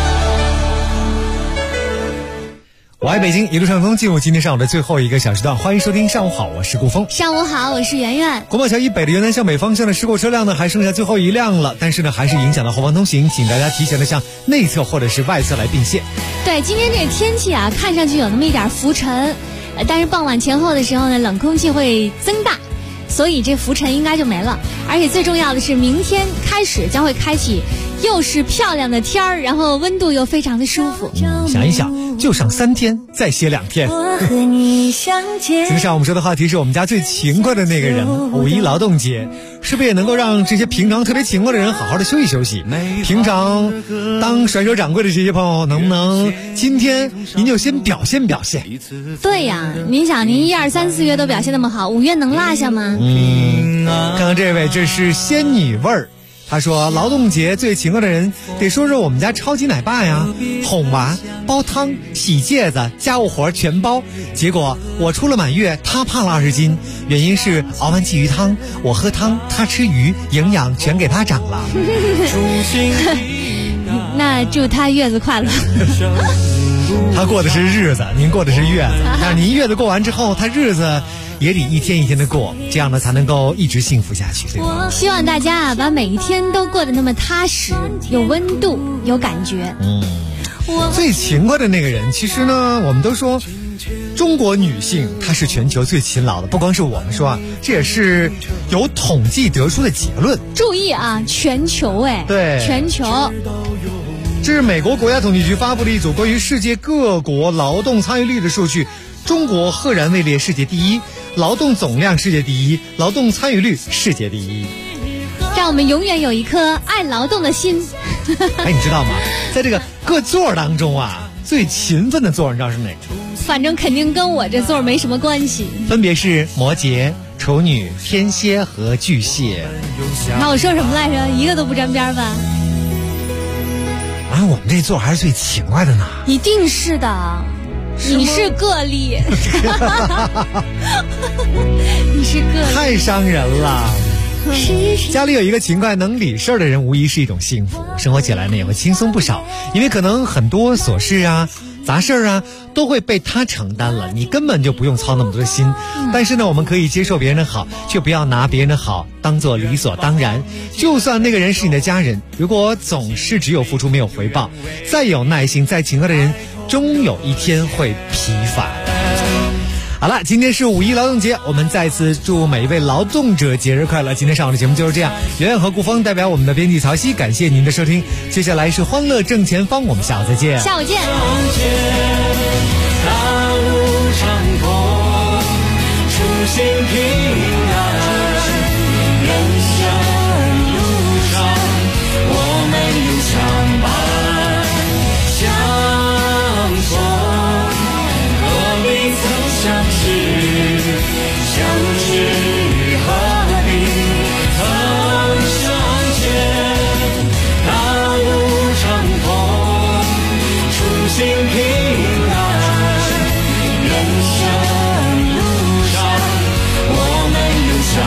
我爱北京，一路畅通，进入今天上午的最后一个小时段，欢迎收听上午好，我是顾峰。 上午好，我是圆圆。 国贸桥以北的原南向北方向的事故车辆呢，还剩下最后一辆了，但是呢，还是影响到后方通行，请大家提前的向内侧或者是外侧来并线。 对，今天这个天气啊，看上去有那么一点浮沉，但是傍晚前后的时候呢，冷空气会增大，所以这浮沉应该就没了。而且最重要的是，明天开始将会开启又是漂亮的天儿，然后温度又非常的舒服。 想一想，就剩3天，再歇2天。 我和你相见。 今天上午我们说的话题是我们家最勤快的那个人。5·1劳动节，是不是也能够让这些平常特别勤快的人好好的休息休息？平常当甩手掌柜的这些朋友，能不能今天您就先表现表现？ 对呀，您想，您1、2、3、4月都表现那么好，5月能落下吗？ 看看这位，这是仙女味儿。他说，劳动节最勤快的人得说说我们家超级奶爸呀，哄娃、煲汤、洗戒子，家务活全包。结果我出了满月，他胖了20斤，原因是熬完鲫鱼汤，我喝汤，他吃鱼，营养全给他涨了。 那祝他月子快乐。 他过的是日子，您过的是月子。但您月子过完之后，他日子也得一天一天的过，这样呢才能够一直幸福下去，对吧？ 希望大家啊，把每一天都过得那么踏实，有温度，有感觉。 最勤快的那个人，其实呢，我们都说中国女性她是全球最勤劳的，不光是我们说啊，这也是有统计得出的结论。 注意啊，全球对， 全球。 这是美国国家统计局发布的一组关于世界各国劳动参与率的数据，中国赫然位列世界第一，劳动总量世界第一，劳动参与率世界第一。 让我们永远有一颗爱劳动的心。 哎，你知道吗？在这个各座当中啊，最勤奋的座你知道是哪个？ 反正肯定跟我这座没什么关系。 分别是摩羯、处女、天蝎和巨蟹。 那我说什么来着？一个都不沾边吧？ 啊，我们这座还是最勤快的呢。 一定是的，你是个例。你是个例， 太伤人了。家里有一个勤快能理事的人，无疑是一种幸福，生活起来呢也会轻松不少。因为可能很多琐事啊， 杂事啊都会被他承担了，你根本就不用操那么多心。但是呢，我们可以接受别人的好，却不要拿别人的好当做理所当然。就算那个人是你的家人，如果总是只有付出没有回报，再有耐心再勤快的人，终有一天会疲乏。好了，今天是五一劳动节，我们再次祝每一位劳动者节日快乐。今天上午的节目就是这样，圆圆和顾峰代表我们的编辑曹曦，感谢您的收听。接下来是欢乐正前方，我们下午再见。 下午见。 大路长空，初心平安，人生路上我们有相伴相逢，何必曾相识，相识何必曾相见，大路长空，初心平安，人生路上我们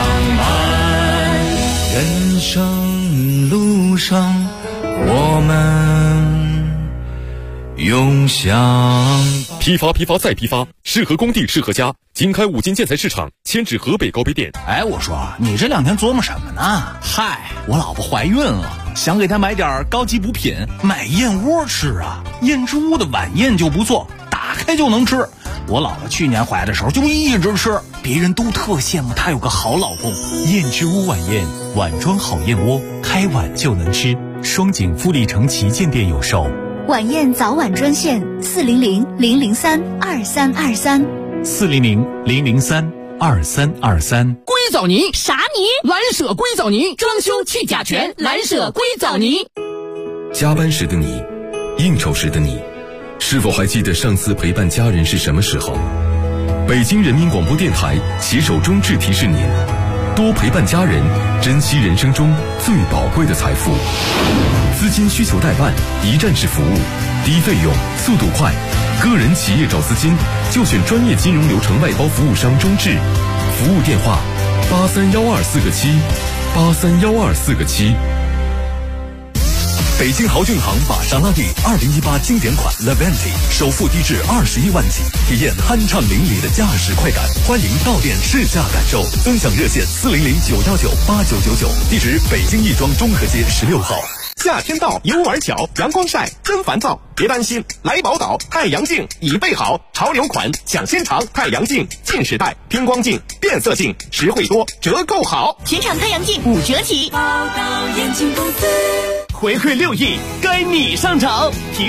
有相伴，人生路上我们永相。 批发再批发，适合工地适合家。经开五金建材市场迁至河北高碑店。 哎，我说你这2天琢磨什么呢？嗨，我老婆怀孕了，想给她买点高级补品，买燕窝吃啊。燕之屋的晚宴就不错，打开就能吃。我老婆去年怀的时候就一直吃，别人都特羡慕她有个好老公。 燕之屋晚宴，碗装好燕窝，开碗就能吃。双井富力城旗舰店有售。 晚宴早晚专线400-003-2323。 400-003-2323。 硅藻泥啥泥？蓝舍硅藻泥，装修去甲醛，蓝舍硅藻泥。 加班时的你，应酬时的你，是否还记得上次陪伴家人是什么时候？北京人民广播电台携手中智提示您：多陪伴家人，珍惜人生中最宝贵的财富。资金需求代办，一站式服务，低费用，速度快。个人企业找资金，就选专业金融流程外包服务商中智。服务电话：83124个7，83124个7。 北京豪骏行玛莎拉蒂2018经典款 Levante 首付低至21万起，体验酣畅淋漓的驾驶快感。欢迎到店试驾感受，尊享热线400-919-8999，地址北京亦庄中和街16号。 夏天到，游玩巧，阳光晒真烦躁，别担心，来宝岛太阳镜已备好，潮流款抢先尝，太阳镜近视带、偏光镜、变色镜，实惠多，折扣好， 全场太阳镜5折起。 宝岛眼镜公司回馈6亿，该你上场。